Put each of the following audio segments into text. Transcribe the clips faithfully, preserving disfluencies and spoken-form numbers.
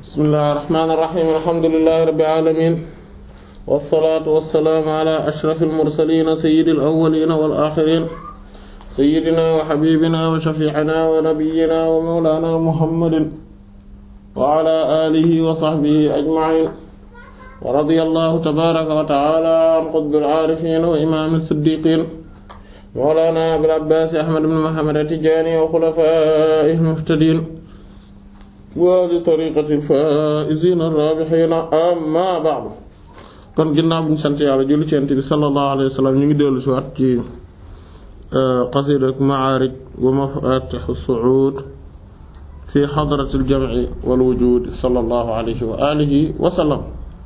bismillahir rahmanir rahim alhamdulillahi rabbil alamin wassalaatu wassalaamu ala ashrafil mursaliin sayyidil awwaliin wal aaxiriin sayyidinaa wa habiibinaa wa shafii'inaa wa nabiyyinaa wa mawlaanaa muhammadin wa ala aalihi wa sahbihi ajma'iin wa radiyallahu tabaaraka wa ta'aalaa an qutbil aarifiin wa imaamil siddiiqiin mawlaanaa abil abbaas ahmad ibn muhammad at-tijaani wa xulafaa'ihil muhtadiin wa li tariiqatil faa'iziina ar-raabihiin amma ba'du. kon ginnaaw bi ñu sant yàlla julli ci Yonent bi sallallahu alayhi wa sallam ñu ngi dellu si waat ci qasiida Ma'aarij wa mafaatihu su'uud fi hadratil jam'i wal wujuud sallallahu alayhi wa alihi wa sallam.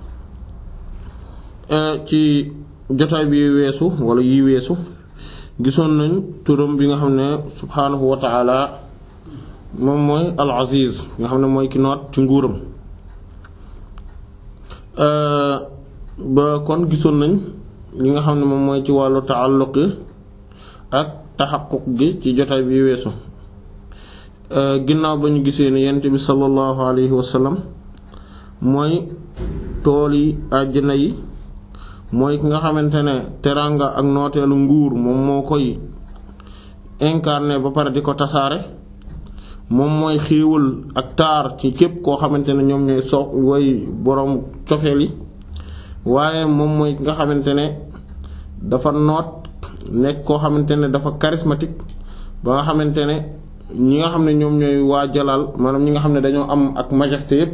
ci jotaay bi weesu wala yi weesu gisoon nañ turam bi nga xam ne subhaanahu wa ta'ala moom mooy al-Aziz nga xam ne mooy ki noot ci nguuram. ba kon gisoon nañ li nga xam ne moom mooy ci wàllu ta'alluq ak taxaquq gi ci jotaay bi weesu ginnaaw ba ñu gisee ne yent bi sallallahu alayhi wa sallam mooy tool yi àjjana yi mooy ki nga xamante ne teraanga ak nooteelu nguur moom moo koy incarné ba pare di ko tasaare moom mooy xéewal ak taar ci képp koo xamante ne ñoom ñooy so way boroom cofeel yi waaye moom mooy ki nga xamante ne dafa noot nekk koo xamante ne dafa charismatique ba nga xamante ne ñi nga xam ne ñoom ñooy waa jalaal maanaam ñi nga xam ne dañoo am ak majesté yépp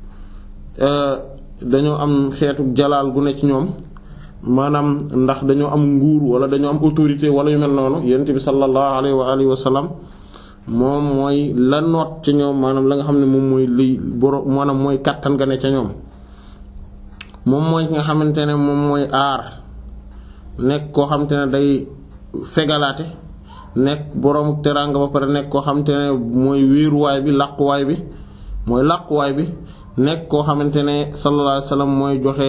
dañoo am xeetu jalaal gu ne ci ñoom maanaam ndax dañoo am nguur wala dañoo am autorité wala yu mel noonu yonent bi sallallahu alayhi wa alihi wa sallam moom mooy la noot ca ñoom maanaam la nga xam ne moom mooy liy boro maanaam mooy kàttan ga ne ca ñoom moom mooy ki nga xamante ne moom mooy aar nekk koo xamante ne day fegalaate nekk boroomu teraanga ba pare nekk koo xamante ne mooy wéeruwaay bi làquwaay bi mooy làquwaay bi nekk koo xamante ne sallallahu alayhi wa sallam mooy joxe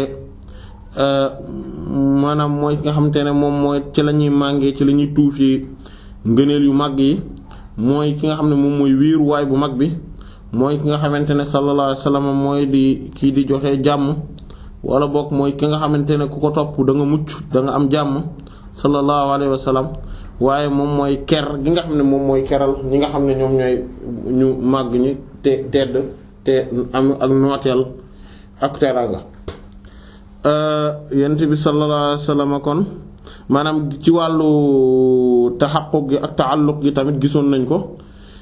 maanaam mooy ki nga xamante ne moom mooy ci la ñuy màngee ci la ñuy tuufee ngëneel yu mag yi mooy ki nga xam ne moom mooy wéeruwaay bu mag bi mooy ki nga xamante ne sallallahu alayhi wa sallam mooy di kii di joxe jàmm wala bokk mooy ki nga xamante ne ku ko topp da nga mucc da nga am jàmm sallallahu alayhi wa sallam waaye moom mooy ker gi nga xam ne moom mooy keral ñi nga xam ne ñoom ñooy ñu màgg ñi te tedd te am ak nooteel ak teraanga. yent bi sallallahu alayhi wa sallam kon maanaam ci wàllu taxaquq gi ak taalluq gi tamit gisoon nañ ko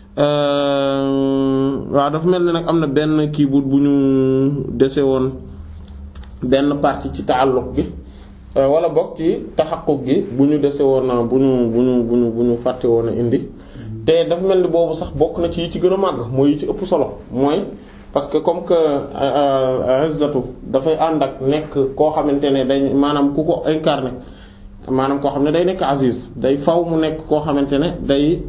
waaw dafa mel ni nag am na benn kii bu bu ñu dese woon benn partie ci taalluq gi wala bokk ci taxaquq gi bu ñu dese woon bu ñu bu ñu bu ñu bu ñu fàtte woon a indi te dafa mel ni boobu sax bokk na ci yi ci gën a màgg mooy yi ci ëpp solo mooy parce que comme que izzatu dafay ànd ak nekk koo xamante ne day maanaam ku ko incarné maanaam koo xam ne day nekk aziz day faw mu nekk koo xamante ne day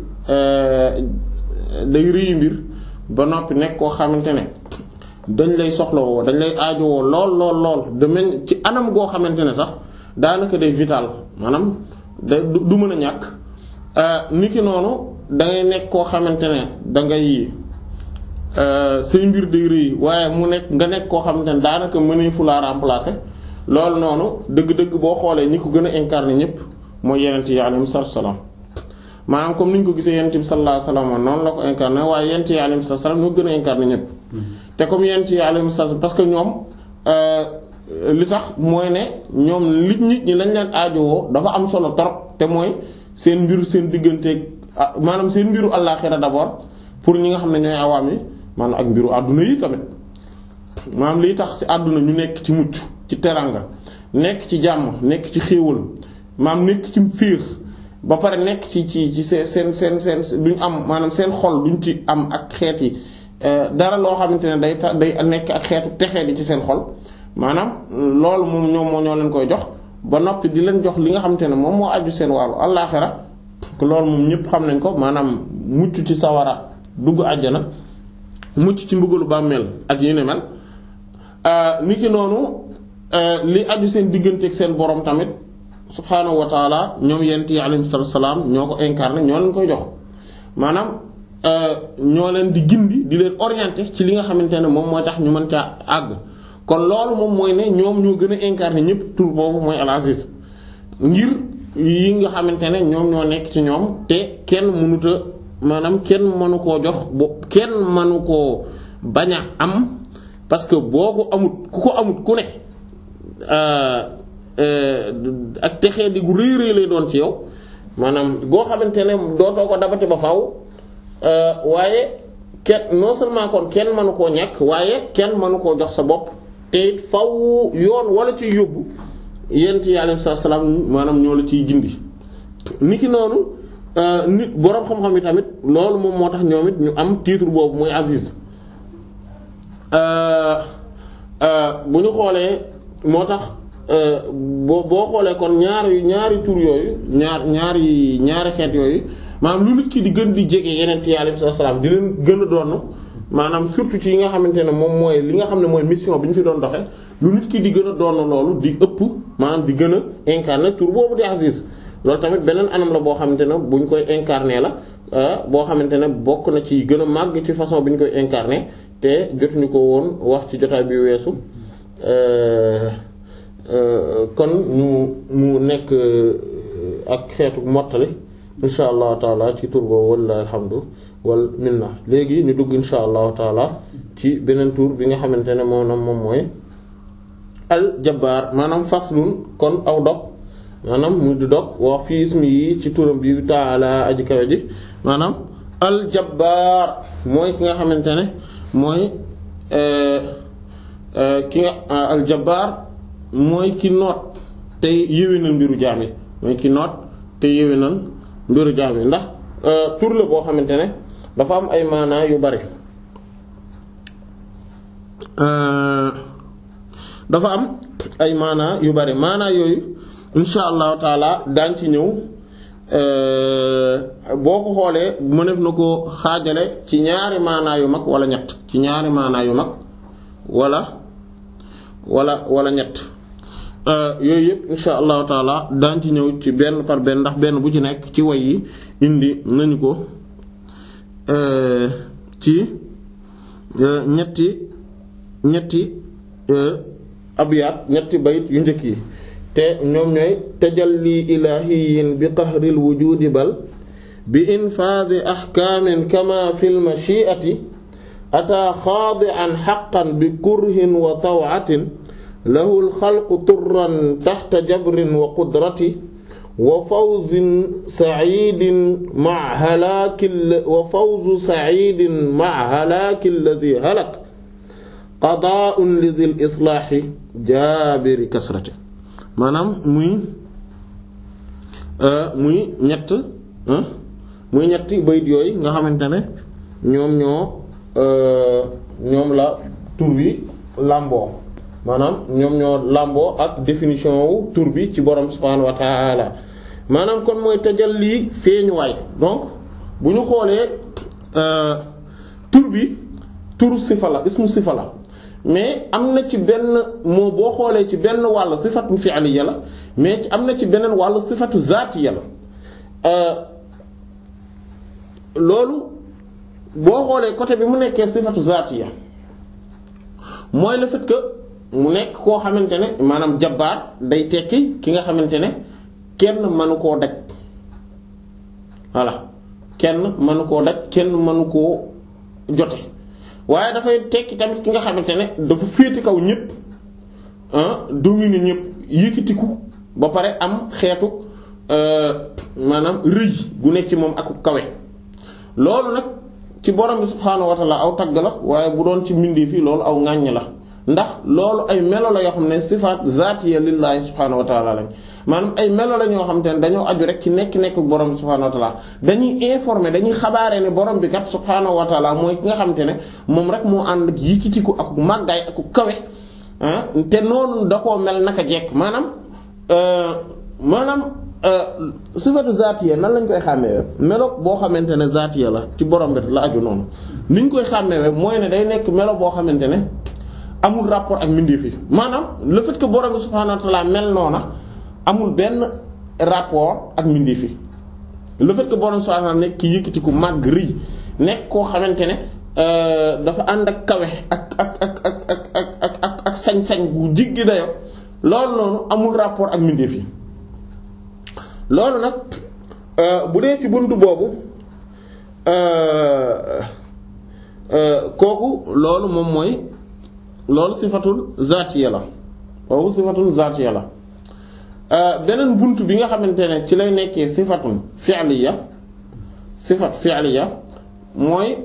day rëy mbir ba noppi nekk koo xamante ne dañ lay soxlawoo dañ lay aajowoo lool lool lool de même ci anam goo xamante ne sax daanaka day vital maanaam day du mën a ñàkk niki noonu dangay nekk koo xamante ne dangay say mbir day rëy waaye mu nekk nga nekk koo xamante ne daanaka mënee fu laa remplacer loolu noonu dëgg-dëgg boo xoolee ñi ko gën a incarné ñëpp mooy yenent yi alayhim salaam maanaam comme ni ñu ko gisee yenent bi sallallahu alayhi wasallam noonu la ko incarné waaye yenent yi alayhim salaam ñoo gën a incarné ñëpp te comme yenent yi alayhim salaam parce que ñoom li tax mooy ne ñoom li nit ñi lañ leen aajowoo dafa am solo trop te mooy seen mbir seen digganteeg maanaam seen mbiru àllaaxira d'abord pour ñi nga xam ne ñooy awaam yi maanaam ak mbiru àdduna yi tamit maanaam liy tax ci àdduna ñu nekk ci mucc ci teranga nekk ci jàmm nekk ci xéewal maanaam nekk ci féex ba pare nekk ci ci ci seen seen seen duñ am maanaam seen xol duñ ci am ak xeet yi dara loo xamante ne day day nekk ak xeetu texee di ci seen xol maanaam loolu moom ñoom moo ñoo leen koy jox ba noppi di leen jox li nga xamante ne moom moo aju seen wàllu àllaaxira loolu moom ñëpp xam nañ ko maanaam mucc ci sawara dugg àjjana mucc ci mbugalu bàmmeel ak yi ne mel niki noonu li aju seen diggante ak seen borom tamit subhaanahu wa taala ñoom yent yi alayhi salaam ñoo ko incarné ñoo leen koy jox maanaam ñoo leen di gindi di leen orienter ci li nga xamante ne moom mooy tax ñu mën caa àgg kon loolu moom mooy ne ñoom ñoo gën a incarner ñëpp tur boobu mooy al-Aziz ngir yi nga xamante ne ñoom ñoo nekk ci ñoom te kenn mënut a maanaam kenn mënu koo jox bo kenn mënu koo bañ a am parce que boo ko amut ku ko amut ku ne ak texee di gu rëy rëy lay doon ci yow maanaam goo xamante ne dootoo ko dabati ba faw waaye kenn non seulement kon kenn mënu koo ñàkk waaye kenn mënu koo jox sa bopp te it faw yoon wala ciy yóbbu yent yi alayhi salaam maanaam ñoo la ciy gindi niki noonu nit boroom xam-xam yi tamit loolu moom moo tax ñoom it ñu am titre boobu mooy Aziz bu ñu xoolee moo tax boo boo xoolee kon ñaari ñaari tur yooyu ñaar ñaari ñaari xeet yooyu maanaam lu nit ki di gën di jege yeneen yi alayhi salaam di leen gën a doon maanaam surtout ci yi nga xamante ne moom mooy li nga xam ne mooy mission bi ñu fi doon doxe lu nit ki di gën a doon loolu di ëpp maanaam di gën a incarner tur boobu di Aziz loolu tamit beneen anam la boo xamante ne buñ koy incarner la boo xamante ne bokk na ci gën a màgg ci façon bi ñu koy incarner te jotuñu ko woon wax ci jotaay bi weesu kon ñu mu nekk ak xeetu mottali insha allahu taala ci tur boobu walla alhamdu wal minna léegi ñu dugg insha allahu taala ci beneen tur bi nga xamante ne moom moom mooy al jabbaar maanaam faslun kon aw dog maanaam mu di dog wax fi ismi yi ci turam bi taala aji kawe ji maanaam al jabbaar mooy ki nga xamante ne mooy ki nga al jabbaar mooy ki noot te yéwénal mbiru jaam yi mooy ki noot te yéwénal mbiru jaam yi ndax tur la boo xamante ne dafa am ay maanaa yu bari dafa am ay maanaa yu bari maanaa yooyu insha allahu taala daan ci ñëw boo ko xoolee mënef na ko xaajale ci ñaari maanaa yu mag wala ñett ci ñaari maanaa yu mag wala wala wala ñett yooyu yëpp insha allahu taala daan ci ñëw ci benn par benn ndax benn bu ci nekk ci way yi indi nañu ko ci ñetti ñetti abyaat ñetti bayit yu njëkk yi te ñoom ñooy tajalli ilahiyin bi qahril wujudi bal bi infaadi ahkaamin kama fil mashi'ati ataa xaadi'an haqqan bi kurhin wa taw'atin lahu al-xalqu turran taxta jabrin wa qudrati wa fawzin sa'iidin ma'a halaaki wa fawzu sa'iidin ma'a halaaki alladhi halak qadaa'un li dhil islaahi jaabiri kasrati maanaam muy muy ñett muy ñetti bayit yooyu nga xamante ne ñoom ñoo ñoom la tur wi làmboo maanaam ñoom ñoo làmboo ak définition wu tur bi ci borom subhaanahu wa ta'ala maanaam kon mooy tajalli feeñuwaay donc bu ñu xoolee tur bi turu sifa la ismu sifa la mais am na ci benn moo boo xoolee ci benn wàll sifatu fi'liya la mais ci am na ci beneen wàll sifatu zaatiya la loolu boo xoolee côté bi mu nekkee sifatu zaatiya mooy le fait que mu nekk koo xamante ne maanaam jabbaar day tekki ki nga xamante ne kenn mënu koo daj voilà kenn mënu koo daj kenn mënu koo jote waaye dafay tekki tamit ki nga xamante ne dafa féete kaw ñëpp ah dominer ñëpp yëkkatiku ba pare am xeetu maanaam rëy gu nekk ci moom ak kawe loolu nag ci borom bi subhaanahu wa ta'ala aw tagg la waaye bu doon ci mbindi fii loolu aw ŋàññ la ndax loolu ay melo la yoo xam ne sifaat zaatiya lillahi subhaanahu wa ta'ala lañ maanaam ay melo la ñoo xam te ne dañoo aju rek ci nekk-nekk borom bi subhaanahu wa ta'ala dañuy informer dañuy xabaare ne borom bi kat subhaanahu wa ta'ala mooy ki nga xam te ne moom rek moo ànd ak yikitiku ak màggaay ak kawe ah te noonu da koo mel naka jekk maanaam maanaam sifaatu zaatiya nan lañ koy xàmmee melo boo xamante ne zaatiya la ci borom bi la aju noonu niñ koy xàmmee mooy ne day nekk melo boo xamante ne amul rapport ak mbindeef yi maanaam le fait que borom bi subhaanahu wa ta'ala mel noona amul benn rapport ak mbindeef yi le fait que borom subhaanahu wa ta'ala nekk ki yëkkati ku màgg rëy nekk koo xamante ne dafa ànd ak kawe ak ak ak ak ak ak ak ak sañ-sañ bu jiggi dayo loolu noonu amul rapport ak mbindeef yi. loolu nag bu dee ci buntu boobu kooku loolu moom mooy loolu sifatul zaatiya la boobu sifatul zaatiya la beneen buntu bi nga xamante ne ci lay nekkee sifatun fi'liya sifat fi'liya mooy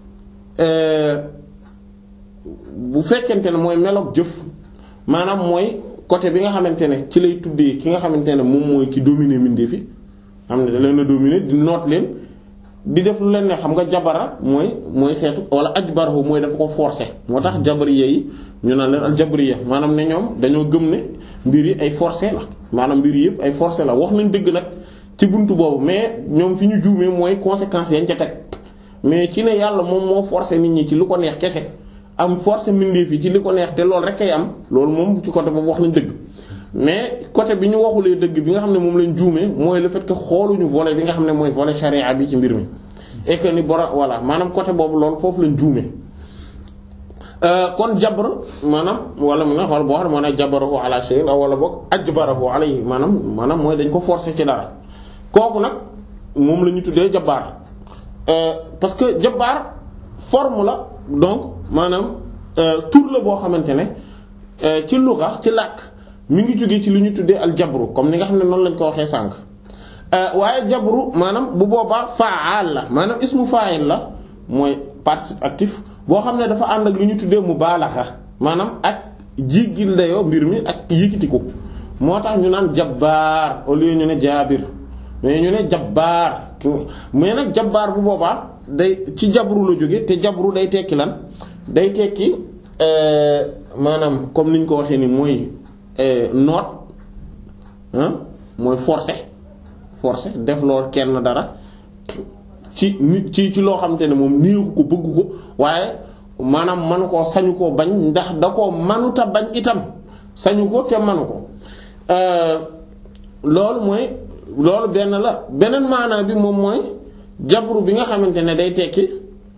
bu fekkente ne mooy meloog jëf maanaam mooy côté bi nga xamante ne ci lay tuddee ki nga xamante ne moom mooy ki dominer mbindeef fi xam ne da leen a dominer di noot leen di def lu leen ne xam nga jabara mooy mooy xeetu wala ajbarahu mooy dafa ko forcer moo tax jabariya yi ñu naan leen al jabariya maanaam ne ñoom dañoo gëm ne mbir yi ay forcer la maanaam mbir yi yëpp ay forcer la wax nañ dëgg nag ci buntu boobu mais ñoom fi ñu juumee mooy conséquences yañ ca teg mais ci ne yàlla moom moo forcer nit ñi ci lu ko neex kese am forcer mbindeef yi ci li ko neex te loolu rek kay am loolu moom ci côté boobu wax nañ dëgg mais côté bi ñu waxulee dëgg bi nga xam ne moom lañ juumee mooy le fait que xooluñu volet bi nga xam ne mooy volet charia bi ci mbir mi et que ni bora voilà maanaam côté boobu loolu foofu lañ juumee kon jabr maanaam wala mu nga xool boo xam ne moo ne jabarahu ala shay'in wala boog ajbarahu alayhi maanaam maanaam mooy dañ ko forcer ci dara kooku nag moom la ñu tuddee jabbaar parce que jabbaar forme la donc maanaam tur la boo xamante ne ci lugha ci làkk mi ngi jógee ci lu ñu tuddee al jabru comme ni nga xam ne noonu lañ ko waxee sànq waaye jabru maanaam bu boobaa faal la maanaam ismu fa'il la mooy participe actif boo xam ne dafa ànd ak lu ñu tuddee mubaalaxa maanaam ak jiggil dayoo mbir mi ak yëkkatiku moo tax ñu naan jabbaar au lieu ñu ne jaabir mais ñu ne jabbaar mais nag jabbaar bu boobaa day ci jabru la jóge te jabru day tekki lan day tekki maanaam comme niñ ko waxee ni mooy noot ah mooy forcer forcer def lool kenn dara ci nit ci ci loo xamante ne moom néexu ko bëgg ko waaye maanaam manu koo sañu koo bañ ndax da koo manuta bañ itam sañu ko te manu ko loolu mooy loolu benn la beneen maanaa bi moom mooy jabru bi nga xamante ne day tekki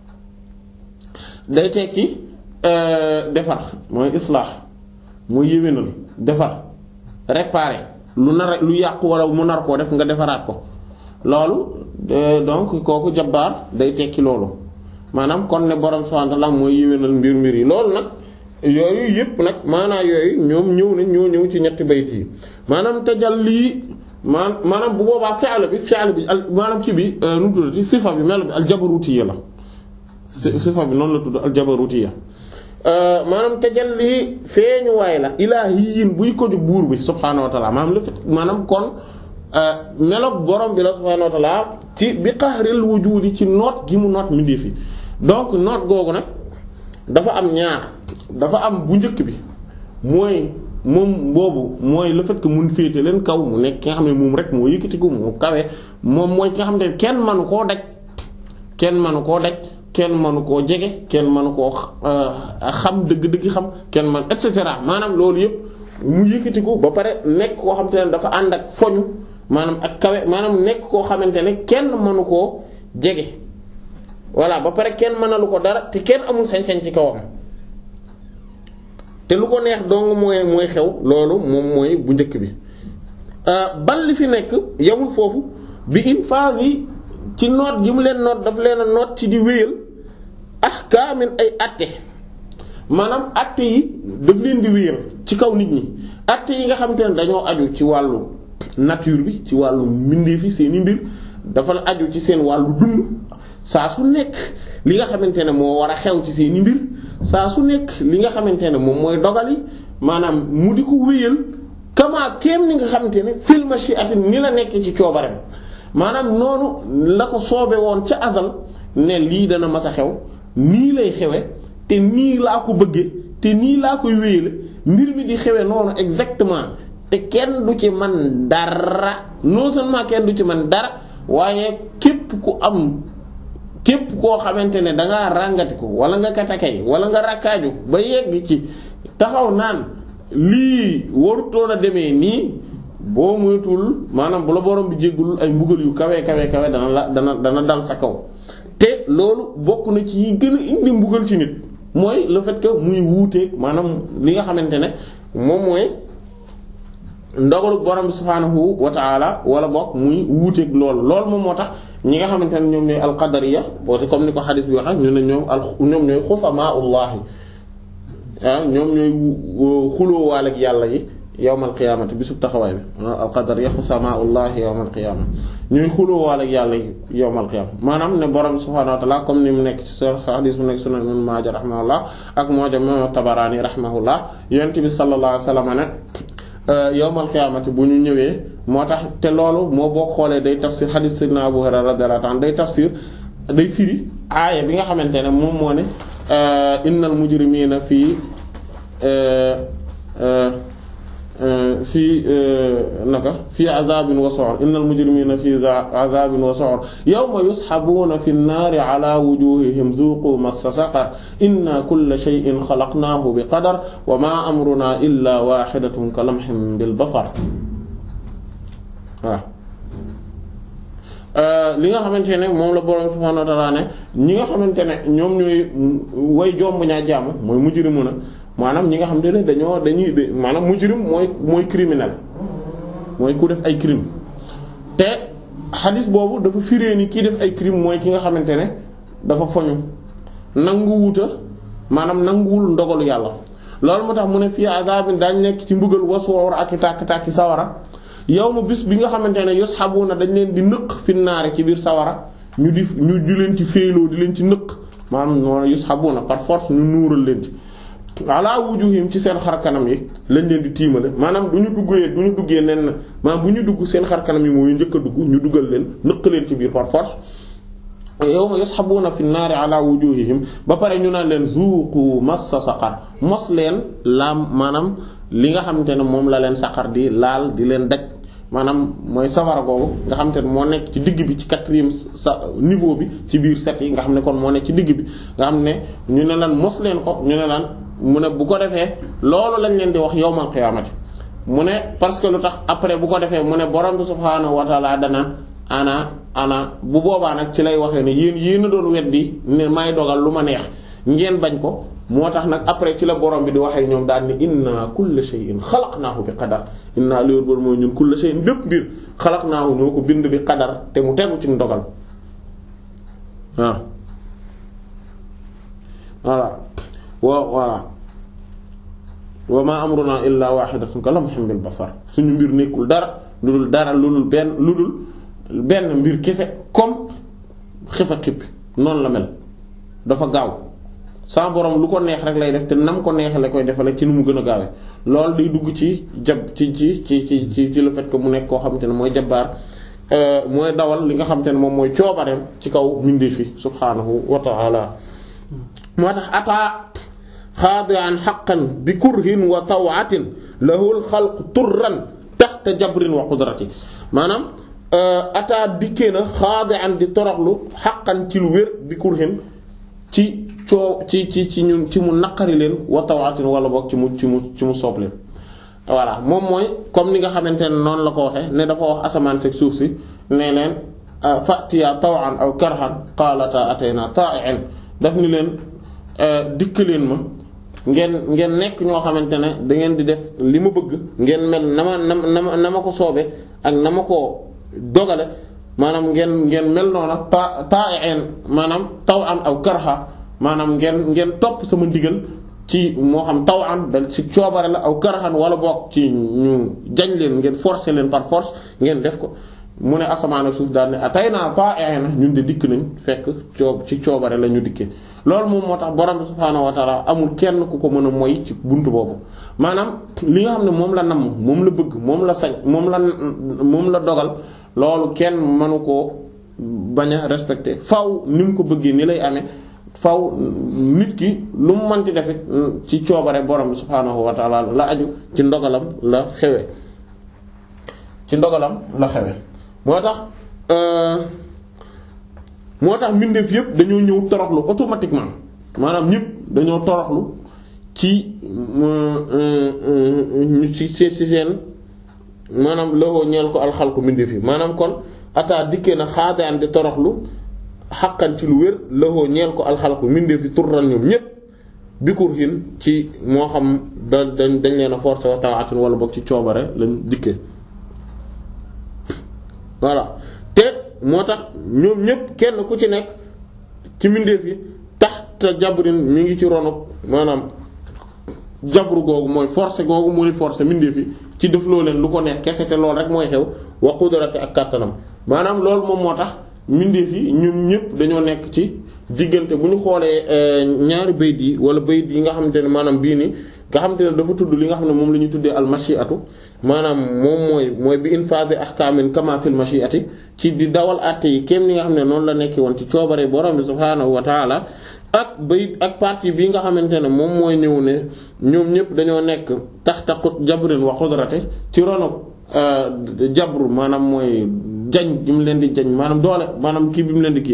day tekki defar mooy islaax mooy yéwénal defar réparer lu nar lu yàqu wala mu nar koo def nga defaraat ko loolu donc kooku jabbaar day tekki loolu maanaam kon ne borom subhanahu wa ta'ala mooy yéwénal mbir mbir yi loolu nag yooyu yëpp nag maanaa yooyu ñoom ñëw nañ ñoo ñëw ci ñetti bayt yi maanaam tajalli maan maanaam bu boobaa fi'l bi fi'l bi al maanaam ci bi nu mu tuddati sifa bi melo bi al jabarutiyya la sifa bi noonu la tudd al jabarutiyya maanaam tajalli feeñu waay la ilaahiyin buy ko jóg buur bi subhaanahu wa ta'ala maanaam le fait maanaam kon meloog borom bi la subhaanahu wa ta'ala ci bi qahril wujudi ci noot gi mu noot mi fi donc noot googu nag dafa am ñaar dafa am bu njëkk bi mooy moom boobu mooy le fait que mun féete leen kaw mu nekk ki nga xam ne moom rek moo yëkkatiku moo kawe moom mooy ki nga xam ne kenn manu koo daj kenn manu koo daj kenn manu koo jege kenn manu koo xam dëgg-dëgg xam kenn man et cetera maanaam loolu yëpp mu yëkkatiku ba pare nekk koo xamante ne dafa ànd ak foñu maanaam ak kawe maanaam nekk koo xamante ne kenn manu koo jege voilà ba pare kenn mënalu ko dara te kenn amul sañ-sañ ci kawam te lu ko neex dong mooy mooy xew loolu moom mooy bu njëkk bi ban li fi nekk yamul foofu bi in phase yi ci noot gi mu leen noot daf leen a noot ci di wéyal ahkaamin ay atte maanaam atte yi daf leen di wéyal ci kaw nit ñi atte yi nga xamante ne dañoo aju ci wàllu nature bi ci wàllu mbindeef yi seeni mbir dafa aju ci seen wàllu dund saa su nekk li nga xamante ne moo war a xew ci seeni mbir saa su nekk li nga xamante ne moom mooy dogali maanaam mu di ko wéyal kama kéem ni nga xamante ne fil mashi'ati ni la nekk ci coobareem maanaam noonu la ko soobe woon ca azal ne lii dana mas a xew nii lay xewe te nii laa ko bëgge te nii laa koy wéyale mbir mi di xewe noonu exactement te kenn du ci man dara non seulement kenn du ci man dara waaye képp ku am képp koo xamante ne dangaa ràngati ko wala nga katakay wala nga rakkaaju ba yegg ci taxaw naan lii warutoon a demee nii boo moytul maanaam bu la borom bi jéggul ay mbugal yu kawe kawe kawe dana la dana dana dal sa kaw te loolu bokk na ci yi gën a indi mbugal ci nit mooy le fait que muy wuuteeg maanaam li nga xamante ne moom mooy ndogalu borom bi subhaanahu wa ta'ala wala bokk muy wuuteeg loolu loolu moom moo tax ñi nga xamante ne ñoom ñooy alqadariya boo te comme ni ko xadis bi wax ñu ne ñoom al ñoom ñooy xusamaa'ullahi ah ñoom ñooy xulóowaale ak yàlla yi yawmal qiyaamati bisub taxawaay bi alqadariya xusamaa'ullahi yawmal qiyaama ñooy xulóowaale ak yàlla yi yawmal qiyaama maanaam ne borom bi subhaanahu wa ta'ala comme ni mu nekk ci sa xadis bu nekk sunan Ibn Maaja rahimahullah ak mu'jam Tabaraani rahimahullah yonent bi sallallahu alayhi wa sallam ne yawmal qiyaamati bu ñu ñëwee moo tax te loolu moo boo xoolee day tafsir hadith sayyidina Abu Hurayra radiyallahu anhu day tafsir day firi aaya bi nga xamante ne moom moo ne innal mujrimina fii fii naka fii azabin wa su'ur innal mujrimina fii azabin wa su'ur yawma yushabuna fi an-nari ala wujuhihim dhuqu massa saqar inna kulla shay'in khalaqnahu bi qadar wa ma amruna illa wahidatun kalamhin bil basar waaw li nga xamante ne moom la borom subhanahu wa ta'ala ne ñi nga xamante ne ñoom ñooy way jomb ñaa jaamu mooy mujrimuna maanaam ñi nga xam ne dañoo dañuy maanaam mujrim mooy mooy criminel mooy ku def ay crime te xadis boobu dafa firée ni kii def ay crime mooy ki nga xamante ne dafa foñu nangu wuta maanaam nanguwul ndogalu yàlla loolu moo tax mu ne fii azabin daañ nekk ci mbugal wasuur ak i tàkk-tàkki sawara yow ma bis bi nga xamante ne yushabuna dañ leen di nëq fi naare ci biir sawara ñu di ñu di leen ci féeloo di leen ci nëq maanaam moo yushabuna par force ñu nuural leen ci ala wujuhim ci seen xar kanam yi lañ leen di tiimale maanaam du ñu duggee du ñu duggee nen maanaam bu ñu dugg seen xar kanam yi mooy njëkk a dugg ñu dugal leen nëq leen ci biir par force yawma yashabuna fi naari ala wujuhihim ba pare ñu naan leen zuuqu massa saqar mos leen laam maanaam li nga xamante ne moom la leen saqar di laal di leen daj maanaam mooy safara googu nga xamante ne moo nekk ci digg bi ci quatrième sa niveau bi ci biir set yi nga xam ne kon moo nekk ci digg bi nga xam ne ñu ne lan mos leen ko ñu ne lan mu ne bu ko defee loolu lañ leen di wax yawmal qiyaamati mu ne parce que lu tax après bu ko defee mu ne borom bi subhaanahu wa ta'ala danaan ana ana bu boobaa nag ci lay waxee ne yéen yéen a doon weddi ne may dogal lu ma neex ngeen bañ ko moo tax nag après ci la borom bi di waxee ñoom daal ni inna kulla shay'in xalaqnaahu bi qadar inna loolu boobu mooy ñun kulla shay'in bépp mbir xalaqnaahu ñoo ko bind bi qadar te mu tegu ci ndogal waaw voilà wa voilà wa ma amruna illa wahidatun kalamhin bil basar suñu mbir nekkul dara lu dul dara lu dul benn lu dul benn mbir kese comme xifa xippi noonu la mel dafa gaaw sa borom lu ko neex rek lay def te nam ko neex la koy defale ci nu mu gën a gaawee loolu day dugg ci jab ci ci ci ci ci ci le fait que mu nekk koo xamante ne mooy jabbaar mooy dawal li nga xamante ne moom mooy coobareem ci kaw mbindeef fi subhaanahu wa ta'ala moo tax ataa xaadi'an haqqan bi kurhin wa taw'atin lahul xalqu turran tahta jabrin wa qudrati maanaam ataa dikkee na xaadi'an di toroxlu haqqan ci lu wér bi kurhin ci coo ci ci ci ñun ci mu naqari leen wa taw'atin wala boog ci mu ci mu ci mu soob leen voilà moom mooy comme ni nga xamante ne noonu la ko waxee ne dafa wax asamaan seeg suuf si ne leen fatiya taw'an aw karhan qalata atayna ta'i'in daf ni leen dikk leen ma ngeen ngeen nekk ñoo xamante ne da ngeen di def li ma bëgg ngeen mel na ma na ma na ma ko soobee ak na ma ko dogale maanaam ngeen ngeen mel noona ta ta'i'in maanaam taw'an aw karha maanaam ngeen ngeen topp sama ndigal ci moo xam taw'an dal ci coobare la aw karhan wala boog ci ñu jañ leen ngeen forcer leen par force ngeen def ko mu ne asamaan ak suuf daal ne atayna ta'i'ina ñun de dikk nañ fekk coob ci coobare la ñu dikkee loolu moom moo tax borom bi subhaanahu wa ta'ala amul kenn ku ko mën a moy ci buntu boobu maanaam li nga xam ne moom la namm moom la bëgg moom la sañ moom la moom la dogal loolu kenn mënu koo bañ a respecté faw ni mu ko bëggee ni lay amee faw nit ki lu mu mënti defit ci coobare borom bi subhaanahu wa ta'ala la aju ci ndogalam la xewe ci ndogalam la xewe moo tax moo tax mbindeef yépp dañoo ñëw toroxlu automatiquement maanaam ñépp dañoo toroxlu ci ci ci seen maanaam loxo ñeel ko alxalku mbindeef yi maanaam kon ataa dikkee na xaadaan di toroxlu xàqan ci lu wér lëxoo ñeel ko alxalqu mbindeef yi turran ñoom ñépp bi kurhin ci moo xam da dañ dañ leen a forcé wa taatin wala boog ci coobare lañ dikkee voilà te moo tax ñoom ñépp kenn ku ci nekk ci mbindeef yi taxta jabrin mi ngi ci ronu maanaam jabru googu mooy forcé googu mooy forcé mbindeef yi ci def loo leen lu ko neex kese te loolu rek mooy xew wa qudrati ak kàttanam maanaam loolu moom moo tax mbindeef yi ñun ñëpp dañoo nekk ci diggante bu ñu xoolee ñaari bayt yi wala bayt yi nga xamante ne maanaam bii ni nga xamante ne dafa tudd li nga xam ne moom la ñuy tuddee al mashiatu maanaam moom mooy mooy bi infaazi ahkaamin kama fil mashiati ci di dawal àtte yi kéem li nga xam ne noonu la nekki woon ci coobare borom bi subhaanahu wa taala ak bayit ak partie bi nga xamante ne moom mooy ñëw ne ñoom ñëpp dañoo nekk taxta jabrin wa qudrati ci ronu jabru maanaam mooy jañ gi mu leen di jañ maanaam doole maanaam kii bi mu leen di kii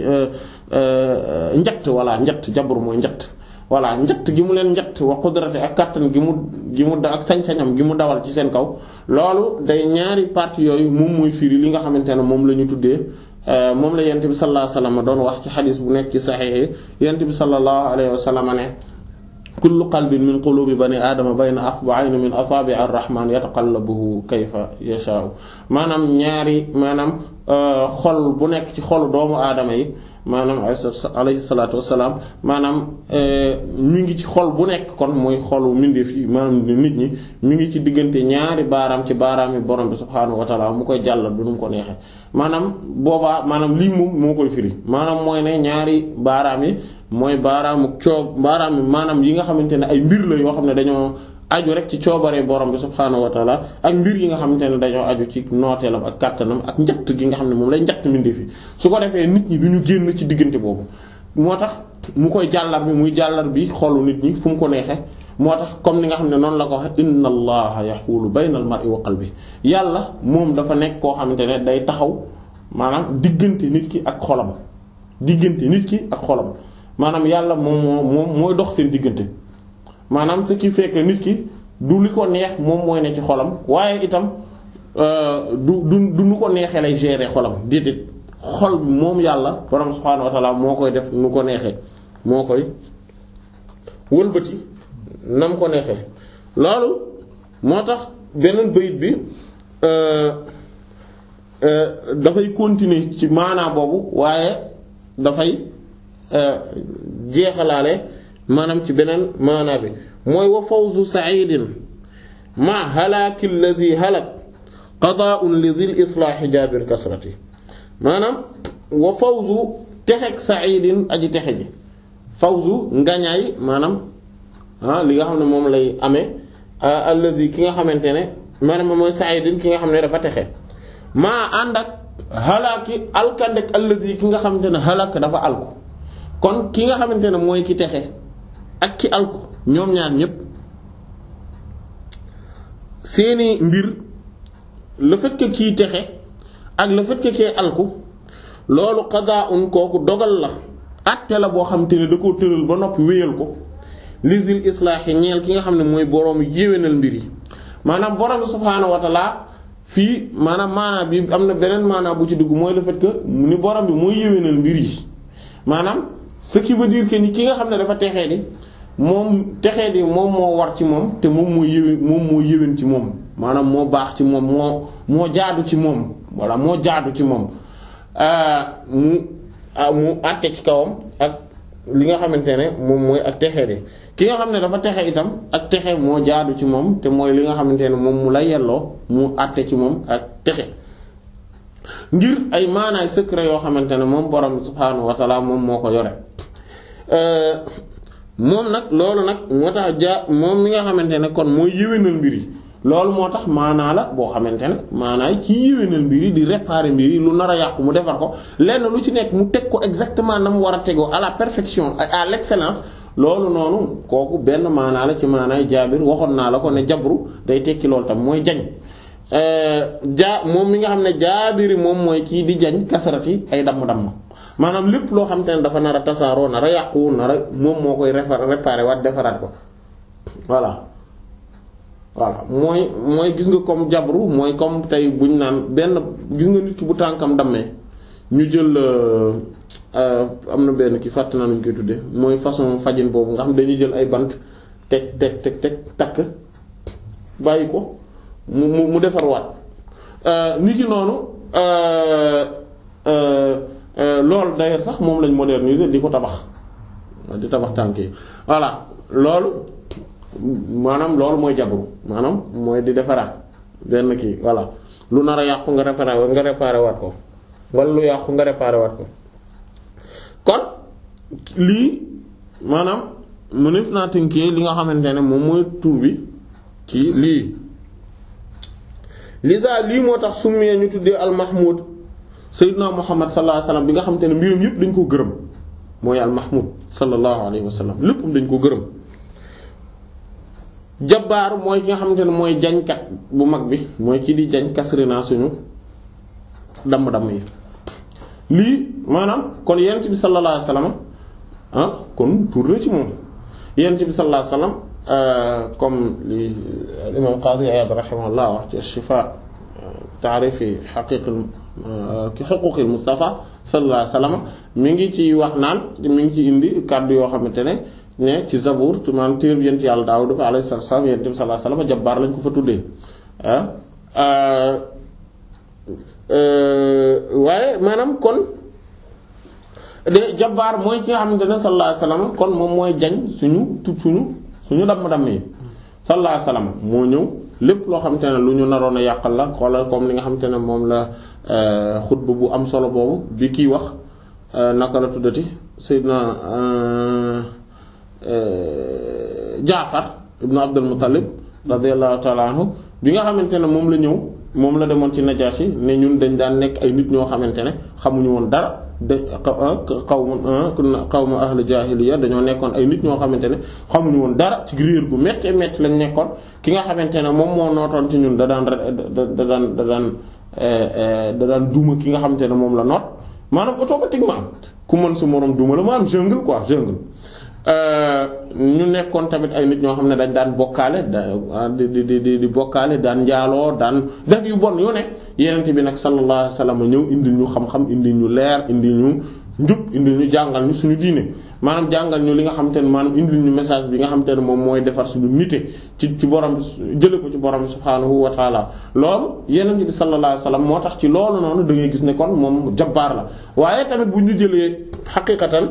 njatt walla njatt jabru mooy njatt voilà njatt gi mu leen njatt wa qudrati ak kattan gi mu gi mu ak sañ-sañam gi mu dawal ci seen kaw loolu day ñaari partie yooyu moom mooy firi li nga xamante ne moom la ñu tuddee moom la yent bi sallallahu alayhi wa sallam doon wax ci xadis bu nekk ci saxiix yi yent bi sallallahu alayhi wa sallam ne kullu qalbin min qulubi bani aadama bayna asba'ayni min asaabi ar-rahman yataqallabuhu kayfa yasha'u maanaam ñaari maanaam xol bu nekk ci xolu doomu aadama yi maanaam alayhi salaatu wassalaam maanaam mi ngi ci xol bu nekk kon mooy xolu mbindeef yi maanaam nit ñi mi ngi ci diggante ñaari baaraam ci baaraam yi borom bi subhaanahu wa ta'ala mu koy jàllal du nu mu ko neexee maanaam boobaa maanaam lii moom moo koy firi maanaam mooy ne ñaari baaraam yi mooy baaraamu coob baaraam yi maanaam yi nga xamante ne ay mbir la yoo xam ne dañoo aju rek ci coobaree borom bi subhaanahu wa taala ak mbir yi nga xamante ne dañoo aju ci nooteelam ak kàttanam ak njatt gi nga xam ne moom lay njatt mbindeef yi su ko defee nit ñi du ñu génn ci diggante boobu moo tax mu koy jàllar bi muy jàllar bi xolu nit ñi fu mu ko neexee moo tax comme ni nga xam ne noonu la ko waxe inna allaha yaxuulu bayna al mar'i wa qalbi yàlla moom dafa nekk koo xamante ne day taxaw maanaam diggante nit ki ak xolam diggante nit ki ak xolam maanaam yàlla moom moo moom mooy dox seen diggante maanaam ce qui fait que nit ki du li ko neex moom mooy ne ci xolam waaye itam du du du nu ko neexee lay gérer xolam déedéet xol bi moom yàlla borom subhaanahu wa ta'ala moo koy def nu ko neexee moo koy wëlbati nam ko neexee loolu moo tax beneen bayit bi dafay continuer ci maanaa boobu waaye dafay jeexalaale maanaam ci beneen maanaa bi mooy wa fawzu sa'idin ma halaki alladhi halak qada'un li dhil islaahi jaabir kasrati maanaam wa fawzu texeg sa'idin aji texe ji fawzu ngañaay maanaam ah li nga xam ne moom lay amee alladhi ki nga xamante ne maanaam mooy sa'idin ki nga xam ne dafa texe maa ànd ak halaki alkandek alladhi ki nga xamante ne halak dafa alku kon ki nga xamante ne mooy ki texe ak ki alku ñoom ñaar ñépp seeni mbir le fait que kii texe ak le fait que kii alku loolu qadaa'un kooku dogal la àtte la boo xamante ne da koo tëral ba noppi wéyal ko lisil islaahi ñeel ki nga xam ne mooy boroom yéwénal mbir yi maanaam boroom subhaanahu wa ta'ala fii maanaam maanaa bi am na beneen maanaa bu ci dugg mooy le fait que ni boroom bi mooy yéwénal mbir yi maanaam ce qui veut dire que ni ki nga xam ne dafa texee di moom texee di moom moo war ci moom te moom moo yéwén moom moo yéwén ci moom maanaam moo baax ci moom moo moo jaadu ci moom walla moo jaadu ci moom mu mu àtte ci kawam ak li nga xamante ne moom mooy ak texee di ki nga xam ne dafa texe itam ak texe moo jaadu ci moom te mooy li nga xamante ne moom mu la yelloo mu àtte ci moom ak texe ngir ay maanaay secret yoo xamante ne moom borom subhaanahu wa ta'ala moom moo ko yore moom nag loolu nag moo tax ja moom mi nga xamante ne kon mooy yéwénal mbir yi loolu moo tax maanaa la boo xamante ne maanaay ci yéwénal mbir yi di réparer mbir yi lu nar a yàqu mu defar ko lenn lu ci nekk mu teg ko exactement na mu war a tegoo à la perfection à l'excellence loolu noonu kooku benn maanaa la ci maanaay jaabir waxoon naa la ko ne jabru day tekki loolu tam mooy jañ jaa moom mi nga xam ne jaabiri moom mooy kii di jañ kasarati ay damm-damm maanaam lépp loo xam te ne dafa nar a tasaaroo nar a yàqu nar a moom moo koy réparer waat defaraat ko voilà voilà mooy mooy gis nga comme jabru mooy comme tey buñ naan benn gis nga nit ki bu tànkam dammee ñu jël am na benn ki fàtte naa nuñ koy tuddee mooy façon fajin boobu nga xam dañuy jël ay bant teg teg teg teg takk bàyyi ko mu mu mu defar waat ni ki noonu loolu d'ailleurs sax moom lañ moderniser di ko tabax di tabax tànk yi voilà loolu maanaam loolu mooy jabru maanaam mooy di defaraat benn kii voilà lu nar a yàqu nga réparer nga réparer waat ko wala lu yàqu nga réparer waat ko kon lii maanaam mu nef naa tënkee li nga xamante ne moom mooy tur bi ci lii lisa lii moo tax summee ñu tuddee al mahmud sayyidina muhammad sallallahu alayhi wasallam bi nga xamante ne mbirum yëpp dañ ko gërëm mooy al mahmud sallallahu alayhi wasallam léppam dañ ko gërëm jabbaar mooy ki nga xamante ne mooy jañkat bu mag bi mooy ki di jañ kasrina suñu damm-damm yi lii maanaam kon yent bi sallallahu alayhi wasallam ah kon tur la ci moom yent bi sallallahu alayhi wasallam comme li imam Qadi Iyad rahimahullah wax ci Shifa ta'rifi haqiqil ki huquqil Mustafa sallallahu alayhi wasallam mi ngi ci wax naan mi ngi ci indi kàddu yoo xamante ne ne ci Zabur tu man téer yent yàlla Daawud alayhi salaam yent bi sallallahu alayhi wasallam jabbaar lañ ko fa tuddee waaye maanaam kon de jabbaar mooy ki nga xamante ne sallallahu alayhi wasallam kon moom mooy jañ suñu tu suñu suñu damm-damm yi sallallahu alayhi wasallam moo ñëw lépp loo xamante ne lu ñu naroon a yàqal la xoolal comme ni nga xamante ne moom la xutba bu am solo boobu bi kiy wax naka la tuddati Seydina Jaafar ibnu Abdul Muttalib radiyallahu ta'ala anhu bi nga xamante ne moom la ñëw moom la demoon ci Najaashi ne ñun dañ daan nekk ay nit ñoo xamante ne xamuñu woon dara de xawma xawma ahlu jaahiliya dañoo nekkoon ay nit ñoo xamante ne xamuñu woon dara ci réer gu métti métti lañ nekkoon ki nga xamante ne moom moo nootoon ci ñun da daan da daan da daan da daan duuma ki nga xamante ne moom la noot maanaam automatiquement ku mën sa moroom duuma la maanaam jungle quoi jungle ñu nekkoon tamit ay nit ñoo xam ne dañ daan bokkaale da di di di di bokkaale daan njaaloo daan def yu bon yu ne yenente bi nag sallallahu alayhi wasallam ñëw indi ñu xam-xam indi ñu leer indi ñu njub indi ñu jàngal ñu suñu diine maanaam jàngal ñu li nga xamante ne maanaam indi ñu message bi nga xamante ne moom mooy defar suñu nite ci ci borom jële ko ci borom subhaanahu wa taala loolu yenente bi sallallahu alayhi wasallam moo tax ci loolu noonu da ngay gis ne kon moom jabbaar la waaye tamit bu ñu jëlee xaqiqatan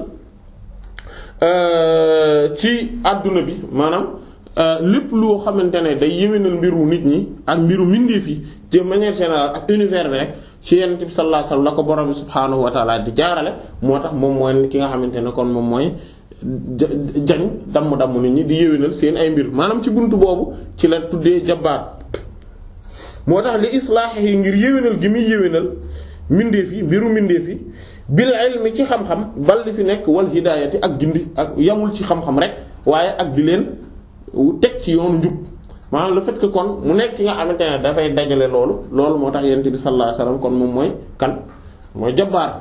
ci àdduna bi maanaam lépp loo xamante ne day yéwénal mbiru nit ñi ak mbiru mbindeef yi de manière générale ak univers bi rek ci Yonent bi sallallahu alayhi wasallam la ko borom bi subhaanahu wa ta'ala di jaarale moo tax moom mooy ki nga xamante ne kon moom mooy jañ damm-damm nit ñi di yéwénal seen ay mbir maanaam ci buntu boobu ci la tuddee jabbaar moo tax li islaax yi ngir yéwénal gi muy yéwénal mbindeef yi mbiru mbindeef yi bil ilmi ci xam-xam bal di fi nekk wal hidaayati ak gindi ak yamul ci xam-xam rek waaye ak di leen teg ci yoonu njub maanaam le fait que kon mu nekk ki nga xamante ne dafay dajale loolu loolu moo tax yonent bi sallallahu alayhi wasallam kon moom mooy kan mooy jabbaar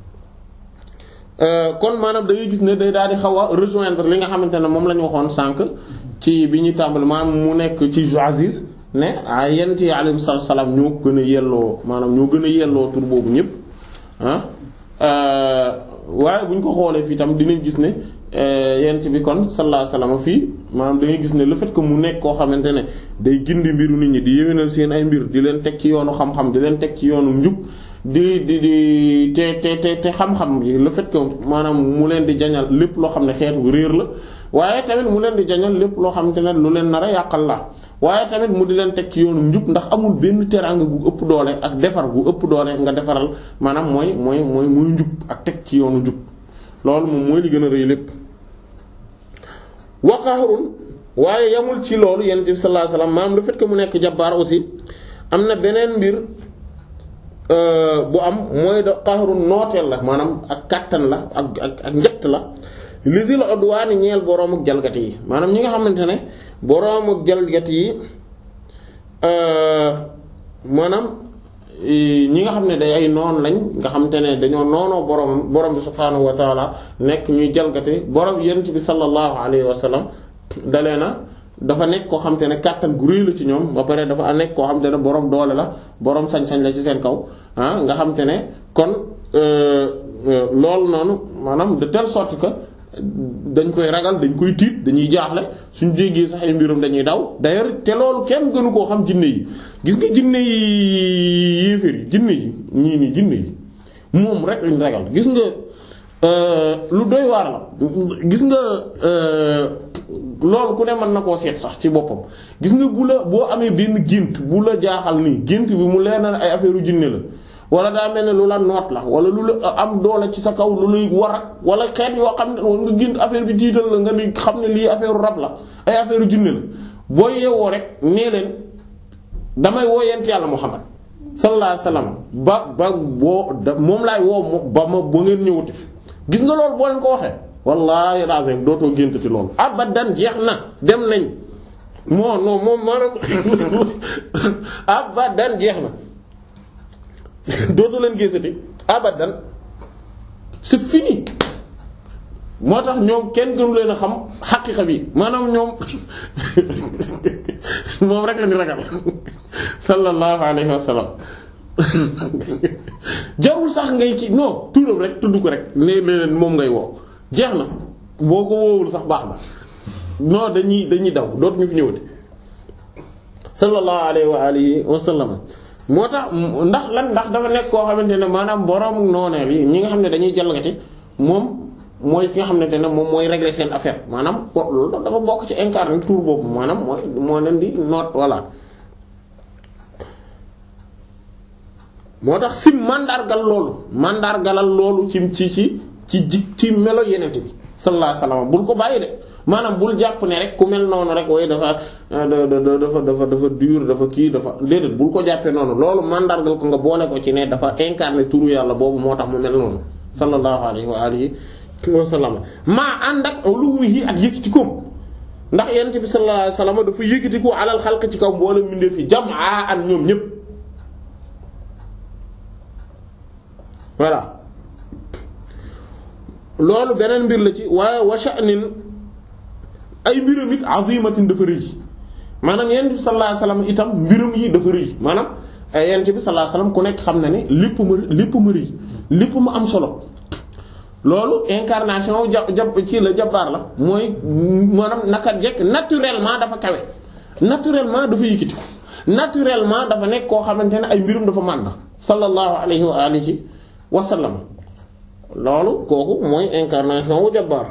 kon maanaam da ngay gis ne day daal di xaw a rejoindre li nga xamante ne moom la ñu waxoon sànq ci bi ñuy tàmbali maanaam mu nekk ci Aziz ne ay yonent yi alayhi salaam ñoo gën a yelloo maanaam ñoo gën a yelloo tur boobu ñëpp ah waaye bu ñu ko xoolee fii tam dinañ gis ne yent bi kon sallallahu alayhi wasallam fii maanaam da ngay gis ne le fait que mu nekk koo xamante ne day gindi mbiru nit ñi di yéwénal seen ay mbir di leen teg ci yoonu xam-xam di leen teg ci yoonu njub di di di te te te te xam-xam yi le fait que maanaam mu leen di jañal lépp loo xam ne xeetu réer la waaye tamit mu leen di jañal lépp loo xamante ne lu leen nar a yàqal la waaye tamit mu di leen teg ci yoonu njub ndax amul benn teraanga gu ëpp doole ak defar gu ëpp doole nga defaral maanaam mooy mooy mooy mooy njub ak teg ci yoonu njub loolu moom mooy li gën a rëy lépp. wa qahrun waaye yamul ci loolu yonent bi sallallahu alayhi wasallam maanaam le fait que mu nekk jabbaar aussi am na beneen mbir bu am mooy da qahrun nooteel la maanaam ak kàttan la ak ak ak njett la. lisil odwaani ñeel boroom ak jalgati yi maanaam ñi nga xamante ne boroom ak jalgati yi maanaam ñi nga xam ne day ay noon lañ nga xamante ne dañoo noonoo boroom boroom bi subhaanahu wa taala nekk ñuy jalgati boroom yonent bi sallallahu alayhi wa sallam dalee na dafa nekk koo xamante ne kàttan gu rëy la ci ñoom ba pare dafa nekk koo xamante ne boroom doole la boroom sañ-sañ la ci seen kaw ah nga xamante ne kon loolu noonu maanaam de telle sorte que dañ koy ragal dañ koy tiit dañuy jaaxle suñ jéggee sax ay mbirum dañuy daw d'ailleurs te loolu kenn gënu koo xam jinne yi gis nga jinne yi yéeféer yi jinne yi ñii nii jinne yi moom rek lañ ragal gis nga lu doy waar la gis nga loolu ku ne mën na koo seet sax ci boppam gis nga bu la boo amee benn gént bu la jaaxal nii gént bi mu leer na ay affaire u jinne la wala daa mel ne lu la noot la wala lu la am doole ci sa kaw lu lay war ak wala xeet yoo xam ne nga gént affaire bi tiital la nga di xam ne lii affaire u rab la ay affaire u jinne la boo yeewoo rek nee leen damay woo yent yàlla Muhammad sallallahu alayhi wasallam ba ba boo moom laay woo ba ma ba ngeen ñëwati fi gis nga loolu boo leen ko waxee wallahi lazim dootoo géntati loolu abadan jeex na dem nañ moo non moom maanaam abadan jeex na dootoo leen gisati abadan c'est fini moo tax ñoom kenn gënu leen a xam xaqiiqa bi maanaam ñoom moom rek la ñu ragal sallallahu alayhi wa sallam jarul sax ngay ki non turam rek tudd ko rek ne leen moom ngay woo jeex na boo ko woowul sax baax na non dañuy dañuy daw dootuñu fi ñëwati sallallahu alayhi wa alihi wa sallam moo tax ndax lan ndax dafa nekk koo xamante ne maanaam borom nooneel yi ñi nga xam ne dañuy jalgati moom mooy ki nga xamante ne moom mooy régler seen affaire maanaam loolu dafa bokk ci incarné tour boobu maanaam mooy moo leen di noot voilà. moo tax si mandargal loolu mandargalal loolu ci ci ci ci ji ci melo yeneen bi sallallahu alayhi wasallam bul ko bàyyi de maanaam bul jàpp ne rek ku mel noonu rek waaye dafa dafa dafa dafa dur dafa kii dafa déedéet bul ko jàppee noonu loolu mandargal ko nga boole ko ci ne dafa incarné turu yàlla boobu moo tax mu mel noonu sallallahu alayhi wa alihi wa sallam maa ànd ak lu yi ak yëkkatikoom ndax yeneen bi sallallahu alayhi wasallam dafa yëkkatiku alal xalq ci kaw mboolem mbindeef fi jamaa ak ñoom ñépp voilà loolu beneen mbir la ci waaye wa sha'nin ay mbiram it azimatin dafa rëy maanaam yonent bi sallallahu alayhi wasallam itam mbiram yi dafa rëy maanaam yonent bi sallallahu alayhi wasallam ku nekk xam na ne lépp ma lépp ma rëy lépp ma am solo loolu incarnation ja jab ci la jabbaar la mooy maanaam naka jekk naturellement dafa kawe naturellement dafa yëkkati naturellement dafa nekk koo xamante ne ay mbiram dafa màgg sallallahu alayhi wa alihi wa sallam loolu kooku mooy incarnation wu jabbaar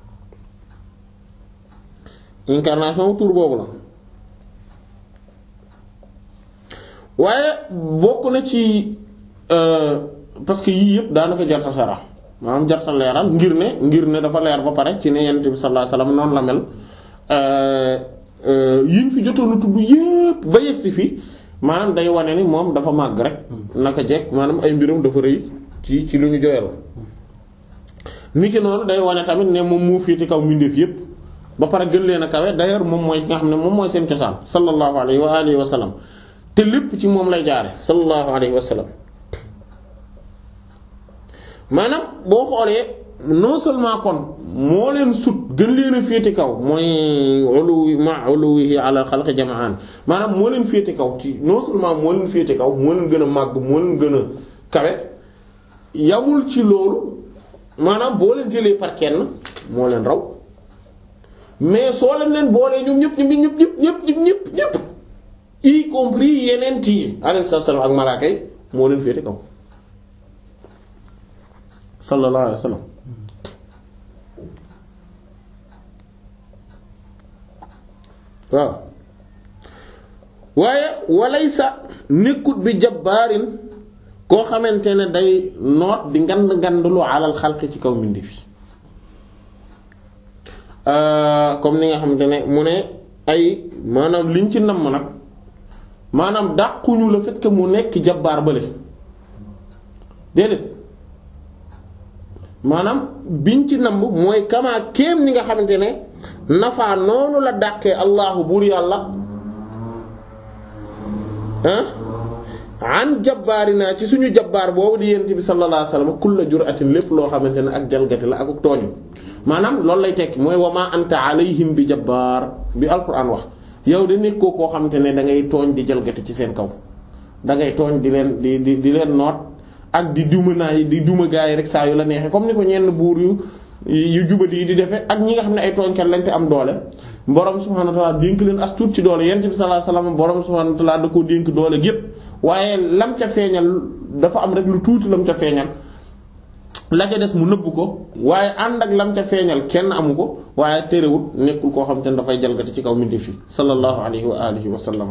incarnation wu tur boobu la waaye bokk na ci parce que yii yëpp daanaka jarta sara maanaam jarta leeral ngir ne ngir ne dafa leer ba pare ci ne yonent bi sallallahu alayhi wasallam noonu la mel yiñ fi jotoon a tudd yëpp ba yegg si fii maanaam day wane ni moom dafa màgg rek naka jekk maanaam ay mbiram dafa rëy ci ci lu ñu joyal niki noonu day wane tamit ne moom moo féete kaw mbindeef yépp ba pare gën leen a kawe d'ailleurs moom mooy ki nga xam ne moom mooy seen cosaan sallallahu alayhi wa alihi wa sallam te lépp ci moom lay jaare sallallahu alayhi wa sallam maanaam boo xoolee non seulement kon moo leen sut gën leen a féete kaw mooy uluwi ma uluwihi ala xalqi jam'an maanaam moo leen féete kaw ci non seulement moo leen féete kaw moo leen gën a màgg moo leen gën a kawe yamul ci loolu maanaam boo leen jëlee par kenn moo leen raw mais soo leen leen boolee ñoom ñëpp ñëpp ñëpp ñëpp ñëpp ñëpp ñëpp y compris yeneen tii alayhi salaam ak malaaka yi moo leen féete kaw sallallahu alayhi wa sallam waaw waaye walaysa nekkut bi jabbaarin koo xamante ne day noot di ngand ngandlu alal xalqi ci kaw mbindeef yi comme ni nga xamante ne mu ne ay maanaam liñ ci namm nag maanaam dàquñu le fait que mu nekk jabbaar bële déedéet maanaam biñ ci namm mooy kamaa kéem ni nga xamante ne nafaa noonu la dàqee allahu buur yàlla ah an jabbaarina ci suñu jabbaar boobu di yent bi sallallahu alayhi wasallam kulla jur'atin lépp loo xamante ne ak jalgati la ak ak tooñ maanaam loolu lay tekki mooy wa ma anta alayhim bi jabbaar bi alquran wax yow de nekkoo koo xamante ne da ngay tooñ di jalgati ci seen kaw da ngay tooñ di leen di di di leen noot ak di duma naa yi di duma gaa yi rek saa yu la neexee comme ni ko ñenn buur yu yu jubadi yi di defee ak ñi nga xam ne ay tooñkat lañ te am doole borom subhaanahu wa ta'aala dénk leen as tuut ci doole yonent bi sallallahu alayhi wasallam borom subhaanahu wa ta'aala da koo dénk doole gépp waaye lam ca feeñal dafa am rek lu tuuti lam ca feeñal la ca des mu nëbb ko waaye ànd ak lam ca feeñal kenn amu ko waaye terewul nekkul koo xam te ne dafay jalgati ci kaw mbindeef yi sallallahu alayhi wa alihi wa sallam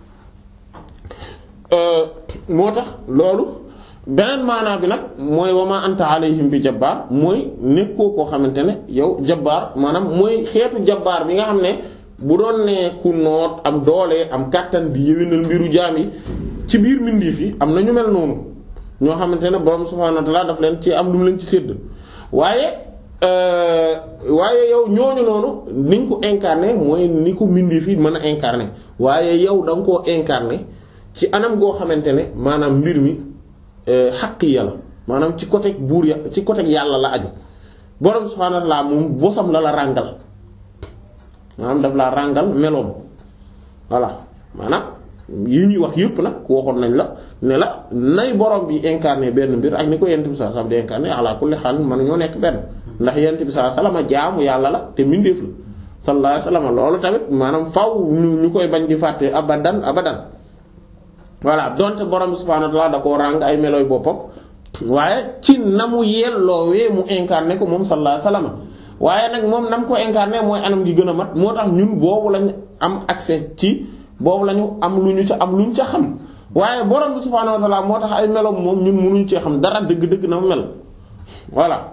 moo tax loolu beneen maanaa bi nag mooy wa ma anta alayhim bi jabbaar mooy nekkoo koo xamante ne yow jabbaar maanaam mooy xeetu jabbaar bi nga xam ne bu doon ne ku noot am doole am kàttan di yëwénal mbiru jaam yi ci biir mbindeef yi am na ñu mel noonu ñoo xamante ne borom subhaanahu wa ta'aala daf leen ci am lu mu leen ci sédd waaye waaye yow ñooñu noonu niñ ko incarné mooy ni ko mbindeef yi mën a incarné waaye yow da nga koo incarné ci anam goo xamante ne maanaam mbir mi xaq yàlla maanaam ci côté buur ya ci côté yàlla la aju borom subhaanahu wa ta'aala moom bosam la la ràngal maanaam daf laa ràngal meloom voilà maanaam yi ñuy wax yëpp nag waxoon nañ la ne la nay borom bi incarné benn mbir ak ni ko yent bi sallallahu alayhi wasallam di incarné ala kulli xaal mën ñoo nekk benn ndax yent bi sallallahu alayhi wasallam jaamu yàlla la te mbindeef la sallallahu alayhi wasallam loolu tamit maanaam faw ñu ñu koy bañ di fàtte abadan abadan voilà donte borom subhaanahu wa ta'aala da koo ràng ay melooy boppam waaye ci na mu yelloowee mu incarné ko moom sallallahu alayhi wasallam waaye nag moom nam ko incarné mooy anam gi gën a mat moo tax ñun boobu lañ am accès ci boobu lañu am lu ñu ca am lu ñu ca xam waaye borom bi subhaanahu wa ta'aala moo tax ay meloom moom ñun mënuñ cee xam dara dëgg-dëgg na mu mel voilà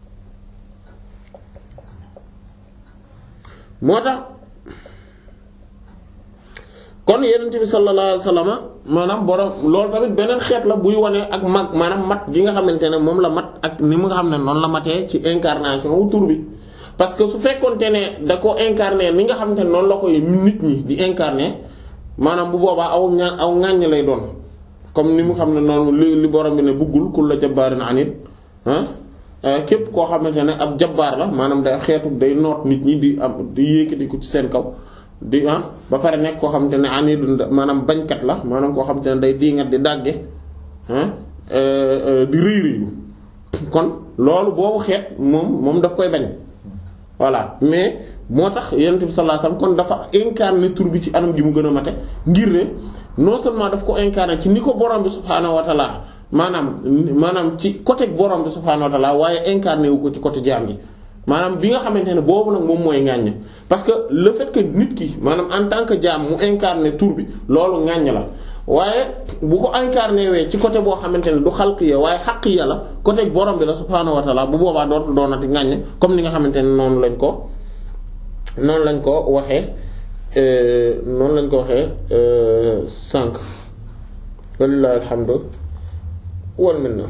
moo tax kon yonent bi sallallahu alayhi wasallam maanaam borom loolu tamit beneen xeet la buy wane ak mag maanaam mat gi nga xamante ne moom la mat ak ni mu nga xam ne noonu la matee ci incarnation wu tur bi parce que su fekkonte ne da ko incarné ni nga xamante ne noonu la koy nit ñi di incarné maanaam bu boobaa aw ña aw ŋàññ lay doon comme ni mu xam ne noonu li li borom bi ne buggul kulla jabbaarin anid ah képp koo xamante ne ab jabbaar la maanaam day xeetu day noot nit ñi di am di yékkati ko ci seen kaw di ah ba pare nekk koo xamante ne anidun maanaam bañkat la maanaam koo xamante ne day diingat di dàgge ah di rëy rëylu kon loolu boobu xeet moom moom daf koy bañ voilà mais moo tax yonent bi sallallahu alayhi wasallam kon dafa incarné tur bi ci anam gi mu gën a mate ngir ne non seulement daf ko incarné ci ni ko borom bi subhaanahu wa ta'ala maanaam maanaam ci côté borom bi subhaanahu wa ta'ala waaye incarné wu ko ci côté jaam gi maanaam bi nga xamante ne boobu nag moom mooy ŋàññ parce que le fait que nit ki maanaam en tant que jaam mu incarné tur bi loolu ŋàññ la waaye bu ko incarné wee ci côté boo xamante ne du xalqiya waaye xaqiya la côté borom bi la subhaanahu wa ta'ala bu boobaa dootul doonati ŋàññ comme ni nga xamante ne noonu lañ ko noonu lañ ko waxee noonu lañ ko waxee sànq walillahi alhamdu wal minna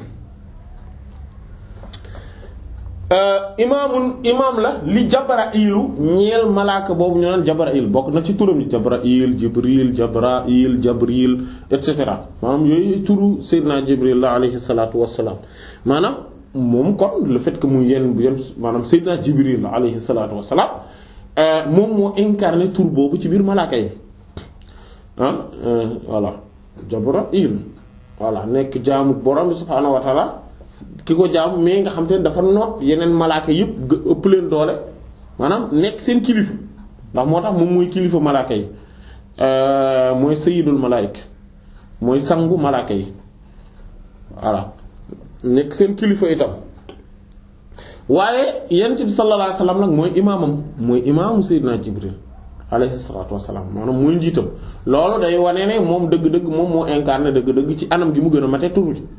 imaamun imaam la li Jabrailu ñeel malaaka boobu ñu naan Jabrail bokk na ci turam yi Jabrail Jibril Jabrail Jabril et cetera maanaam yooyu turu Seydina Jibril la alayhi salaatu wassalaam maanaam moom kon le fait que muy yenn yenn maanaam Seydina Jibril la alayhi salaatu wassalaam moom moo incarné tur boobu ci biir malaaka yi ah voilà Jabrail voilà nekk jaamu borom subhaanahu wa ta'ala ki ko jaamu mais nga xam te ne dafa noot yeneen malaaka yëpp ëpp leen doole maanaam nekk seen kilifa ndax moo tax moom mooy kilifa malaaka yi mooy sayyidul malaayika mooy sangu malaaka yi voilà nekk seen kilifa itam waaye yonent bi sallallahu alayhi wasallam nag mooy imaamam mooy imaamu Seydina Jibril alayhi salaatu wassalaam maanaam mooy njiitam loolu day wane ne moom dëgg-dëgg moom moo incarné dëgg-dëgg ci anam gi mu gën a mate tur bi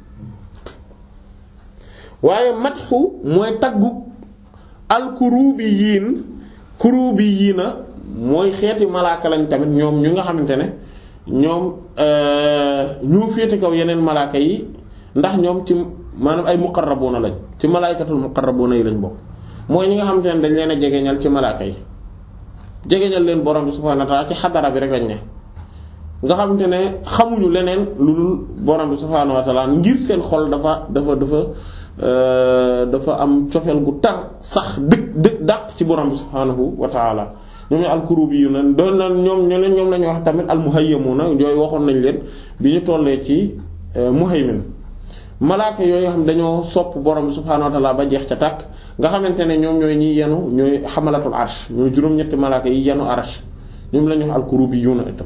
waaye matxu mooy taggu alkurubiyiin kurubiyiina mooy xeeti malaaka lañ tamit ñoom ñu nga xamante ne ñoom ñoo féete kaw yeneen malaaka yi ndax ñoom ci maanaam ay muqarrabuuna lañ ci malaaykatul muqarrabuuna yi lañ bokk mooy ñi nga xamante ne dañ leen a jegeñal ci malaaka yi jegeñal leen borom bi subhaanahu wa ta'aala ci xadara bi rek lañ ne nga xamante ne xamuñu leneen lu dul borom bi subhaanahu wa ta'aala ngir seen xol dafa dafa dafa dafa am cofeel gu tar sax dëkk dëkk dàq ci borom bi subhaanahu wa ta'aala ñoom al-kurubiyuuna doon na ñoom ñoo leen ñoom lañu wax tamit al-muhayyamuuna yooyu waxoon nañ leen bi ñu tollee ci muhaymin malaaka yooyu nga xam dañoo sopp borom subhaanahu wa ta'ala ba jeex ca tàkk nga xamante ne ñoom ñooy ñi yenu ñooy xamalatul arsh ñooy juróom-ñetti malaaka yi yenu arsh ñoom la ñuy wax al-kurubiyuuna itam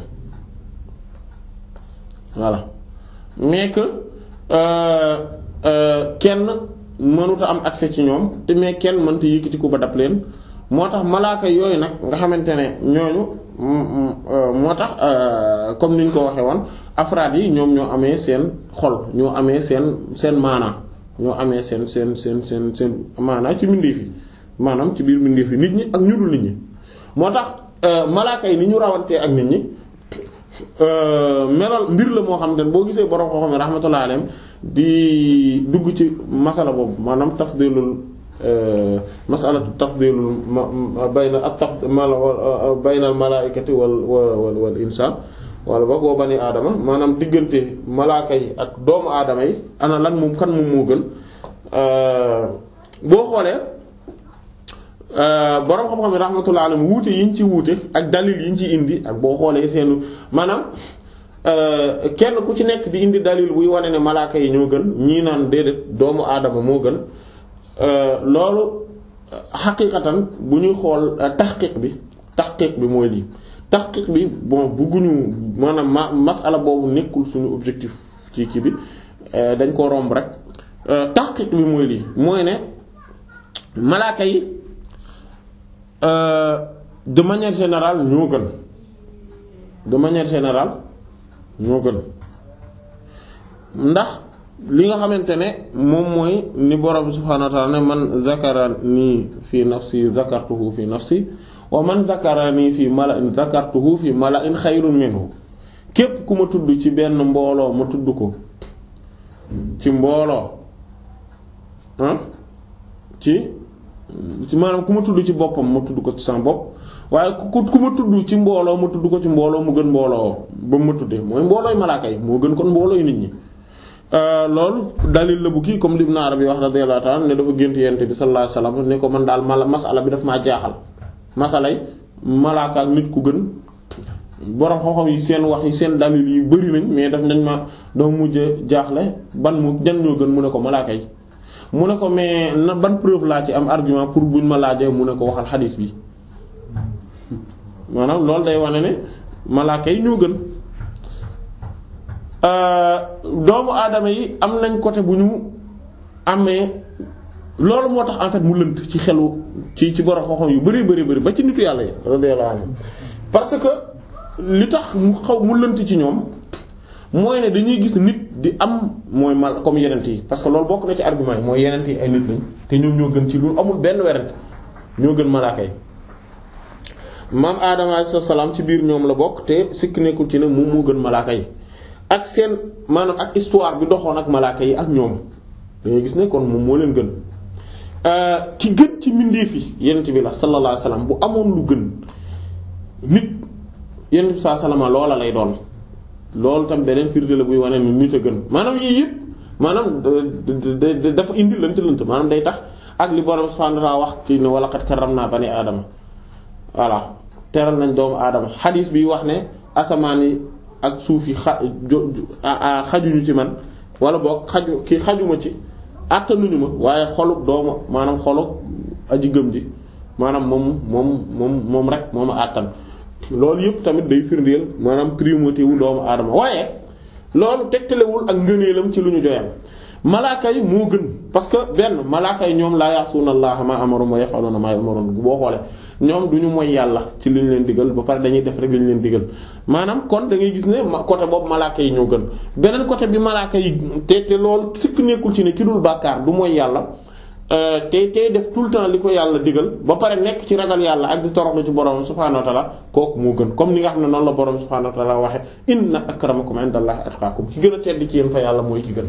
voilà mais que euh, euh, kenn mënuta am accès ci ñoom te mais kenn mënta yëkkati ko ba dab leen moo tax malaaka yooyu nag nga xamante ne ñooñu moo tax comme ni ñu ko waxee woon afraad yi ñoom ñoo amee seen xol ñoo amee seen seen maanaa ñoo amee seen seen seen seen seen maanaa ci mbindeef yi maanaam ci biir mbindeef yi nit ñi ak ñu dul nit ñi moo tax malaaka yi ni ñu rawantee ak nit ñi melal mbir la moo xam ne boo gisee borom koo xam ne rahmatullahi alayhim di dugg ci masala boobu maanaam tafdilul masalatu tafdilul bayna ak taf bayna al malaikati wal wal wal insaan wala boog boo bani aadama maanaam diggante malaaka yi ak doomu aadama yi ana lan moom kan moom moo gën boo xoolee borom xam-xam yi rahmatullahi alayhim wuute yi ñu ci wuute ak dalil yi ñu ci indi ak boo xoolee seenu maanaam kenn ku ci nekk di indi dalil buy wane ne malaaka yi ñoo gën ñii naan déedéet doomu aadama moo gën loolu xaqiiqatan bu ñuy xool taxqiq bi taxqiq bi mooy lii taxqiq bi bon bëgguñu maanaam ma masala boobu nekkul suñu objectif ci kii bi dañ ko romb rek taxqiq bi mooy lii mooy ne malaaka yi de manière générale ñoo gën de manière générale ñoo gën ndax li nga xamante ne moom mooy ni borom subhaanahu wa ta'ala ne man zakarani fi nafsi zakartuhu fi nafsi wa man zakarani fi mala'in zakartuhu fi mala'in xayrun minhu képp ku ma tudd ci benn mbooloo ma tudd ko ci mbooloo ah ci ci maanaam ku ma tudd ci boppam ma tudd ko ci sama bopp waaye ku ku ma tudd ci mbooloo ma tudd ko ci mbooloo mu gën mbooloo ba mu ma tuddee mooy mboolooy malaaka yi moo gën kon mboolooy nit ñi. loolu dalil la bu kii comme Ibn Arabi wax radiyallahu ta'ala ne dafa gént yent bi sallallahu alayhi wasallam ne ko man daal mala masala bi daf maa jaaxal masalay malaaka ak nit ku gën borom xam-xam yi seen wax yi seen dalil yi bari nañ mais daf nañ ma dama mujj jaaxle ban mu jan ñoo gën mu ne ko malaaka yi mu ne ko mais na ban preuve laa ci am argument pour buñ ma laajee mu ne ko waxal xadiis bi maanaam loolu day wane ne malaaka yi ñoo gën doomu aadama yi am nañ côté bu ñu amee loolu moo tax en fait mu lënt ci xelu ci ci borom xoxom yu bari bari bari ba ci nitu yàlla yi radiyallahu anhu parce que li tax mu xaw mu lënt ci ñoom mooy ne dañuy gis nit di am mooy mal comme yenent yi parce que loolu bokk na ci argument yi mooy yenent yi ay nit lañ te ñoom ñoo gën ci lu amul benn werante ñoo gën malaaka yi maam Adama alayhi salaam ci biir ñoom la bokk te sikk nekkul ci ne moom moo gën malaaka yi ak seen maanaam ak histoire bi doxoon ak malaaka yi ak ñoom dañuy gis ne kon moom moo leen gën ki gën ci mbindeef yi yenent bi la sallallahu alayhi wasallam bu amoon lu gën nit yenent bi sallallahu alayhi wasallam loola lay doon loolu tam beneen firnde la buy wane ni nit a gën maanaam yii yëpp maanaam dafa indi lënt lënt maanaam day tax ak li borom subhanahu wa ta'ala wax ci ne wala qad karramna bani aadama voilà teral nañ doomu aadama xadiis bi wax ne asamaan yi ak suuf yi xa xajuñu ci man wala boog xaju ki xajuma ci àttanuñu ma waaye xolub doomu maanaam xolub aji gëm ji maanaam moom moom moom moom rek moom a àttan loolu yëpp tamit day firndeel maanaam primauté wu doomu aadama waaye loolu tegtalewul ak ngëneelam ci lu ñu joyal malaaka yi moo gën parce que benn malaaka yi ñoom laa ya'suuna Allaha maa amarum wa yaf'aluuna maa yu'maruun boo xoolee ñoom du ñu mooy yàlla ci liñ leen digal ba pare dañuy def rek liñ leen digal maanaam kon da ngay gis ne côté boobu malaaka yi ñoo gën beneen côté bi malaaka yi te te loolu sikk nekkul ci ne ki dul bàkkaar du mooy yàlla te tey def tout le temps li ko yàlla digal ba pare nekk ci ragal yàlla ak di toroxlu ci borom subhaanahu wa ta'ala kooku moo gën comme ni nga xam ne noonu la borom subhaanahu wa ta'ala waxe inna akramakum indallahi atqaakum ki gën a tedd ci yéen fa yàlla mooy ki gën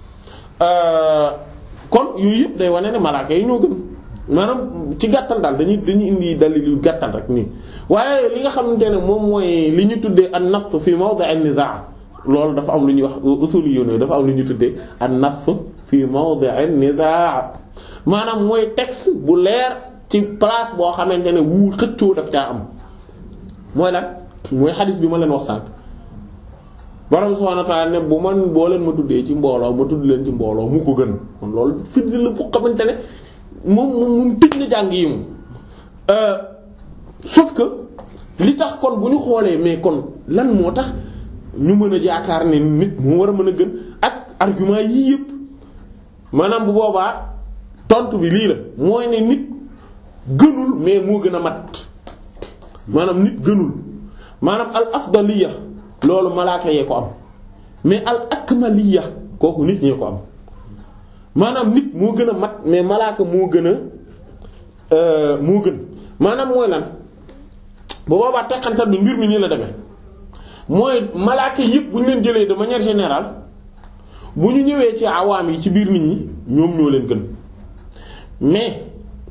kon yooyu yëpp day wane ne malaaka yi ñoo gën maanaam ci gàttal daal dañuy dañuy indi dalil yu gàttal rek nii waaye li nga xamante ne moom mooy li ñu tuddee an-nass fi mawdi' an-nizaa' loolu dafa am lu ñuy wax usuli yoon dafa am lu ñu tuddee an-nass fi mawdi' an-nizaa' maanaam mooy texte bu leer ci place boo xamante ne wu xëccoo daf caa am mooy lan mooy xadis bi ma leen wax sànq borom subhaanahu wa ta'aala ne bu man boo leen ma tuddee ci mbooloo ma tudd leen ci mbooloo mu ko gën kon loolu firnde la bu xamante ne moom moom tëj na jàng yi moom sauf que li tax kon bu ñu xoolee mais kon lan moo tax ñu mën a yaakaar ne nit moo war a mën a gën ak argument yii yëpp maanaam bu boobaa tontu bi lii la mooy ne nit gënul mais moo gën a mat maanaam nit gënul maanaam al afdaliya loolu malaaka yee ko am mais al akmaliya kooku nit ñee ko am maanaam nit moo gën a mat mais malaaka moo gën a moo gën maanaam mooy lan bu boobaa teqantal bi mbir mi nii la demee mooy malaaka yëpp bu ñu leen jëlee de manière générale bu ñu ñëwee ci awaam yi ci biir nit ñi ñoom ñoo leen gën mais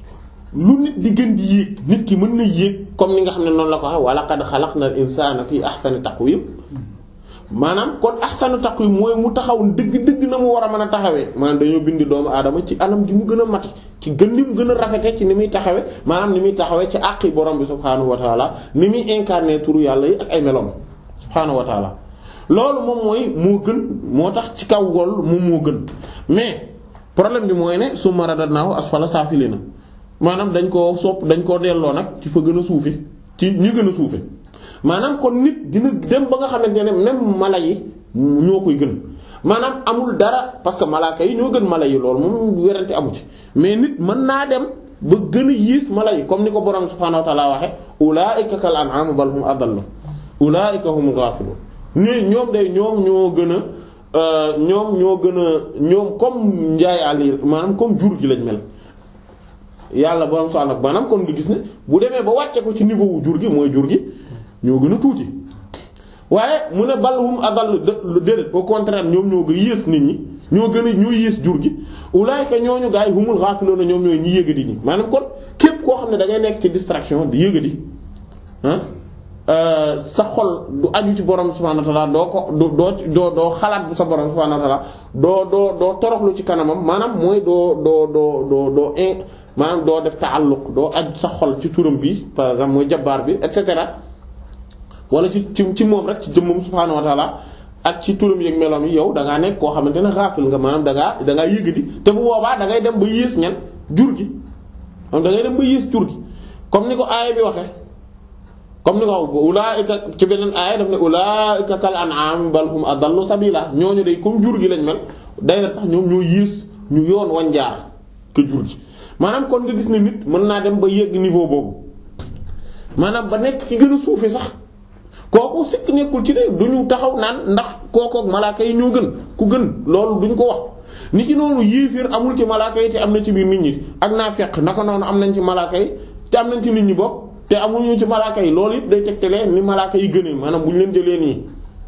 lu nit di gën di yéeg nit ki mën na yéeg comme ni nga xam ne noonu la ko wax wa laqad xalaqnal insaana fii ahsani taqwiim maanaam kon ahsanu taqwiim mooy mu taxaw dëgg-dëgg na mu war a mën a taxawee maanaam dañoo bindi doomu aadama ci anam gi mu gën a mati ci gën ni mu gën a rafete ci ni muy taxawee maanaam ni muy taxawee ci àqi borom bi subhaanahu wa taala ni muy incarner turu yàlla yi ak ay meloom subhaanahu wa taala loolu moom mooy moo gën moo tax ci kaw gol moom moo gën mais problème bi mooy ne summa radadnaahu asfala saafiliina maanaam dañ koo sopp dañ koo delloo nag ci fa gën a suufe ci ñi gën a suufe maanaam kon nit dina dem ba nga xamante ne même mala yi ñoo koy gën maanaam amul dara parce que malaaka yi ñoo gën mala yi loolu moom werante amu ci mais nit mën naa dem ba gën a yiis mala yi comme ni ko borom subhaanahu wa ta'ala waxe ulaa'ika kal an'aam bal hum adallu ulaa'ika humul ghaafiluun ñooy ñoom day ñoom ñoo gën a ñoom ñoo gën a ñoom comme njaay àll yi maanaam comme jur gi lañ mel yàlla borom subhaanahu wa ta'ala maanaam kon nga gis ne bu demee ba wàcce ko ci niveau wu jur gi mooy jur gi ñoo gën a tuuti waaye mu ne balhum adall déedéet au contraire ñoom ñoo gën a yées nit ñi ñoo gën a ñoo yées jur gi ulaayka ñooñu gaay humul ghaafiluuna ñoom ñooy ñi yëgadi ñi maanaam kon képp koo xam ne da ngay nekk ci distraction di yëgadi ah sa xol du aju ci borom subhaanahu wa ta'aala doo ko doo doo doo xalaat bu sa borom subhaanahu wa ta'aala doo doo doo toroxlu ci kanamam maanaam mooy doo doo doo doo doo maanaam doo def ta'alluq doo aju sa xol ci turam bi par exemple mooy jabbaar bi et cetera. wala ci ci ci moom rek ci jëmmam subhaanahu wa ta'ala ak ci turam yeeg meloom yi yow da ngaa nekk koo xamante ne xaafil nga maanaam da ngaa da ngaa yëgadi te bu boobaa da ngay dem ba yées ñan jur gi da ngay dem ba yées jur gi comme ni ko aaya bi waxee comme ni ko wax ulaa'ika ci beneen aaya daf ne ulaa'ika kal an'aam bal hum adallu sabila ñooñu day comme jur gi lañ mel d'ailleurs sax ñoom ñoo yées ñu yoon wan jaar ke jur gi maanaam kon nga gis ne nit mën naa dem ba yegg niveau boobu maanaam ba nekk ki gën a suufe sax. kooku sikk nekkul ci de duñu taxaw naan ndax kooku ak malaaka yi ñoo gën ku gën loolu duñ ko wax ni ki noonu yéeféer amul ci malaaka yi te am na ci biir nit ñi ak naafeq naka noonu am nañ ci malaaka yi te am nañ ci nit ñi bopp te amuñu ci malaaka yi loolu yëpp day tegtalee ni malaaka yi gënee maanaam bu ñu leen jëlee nii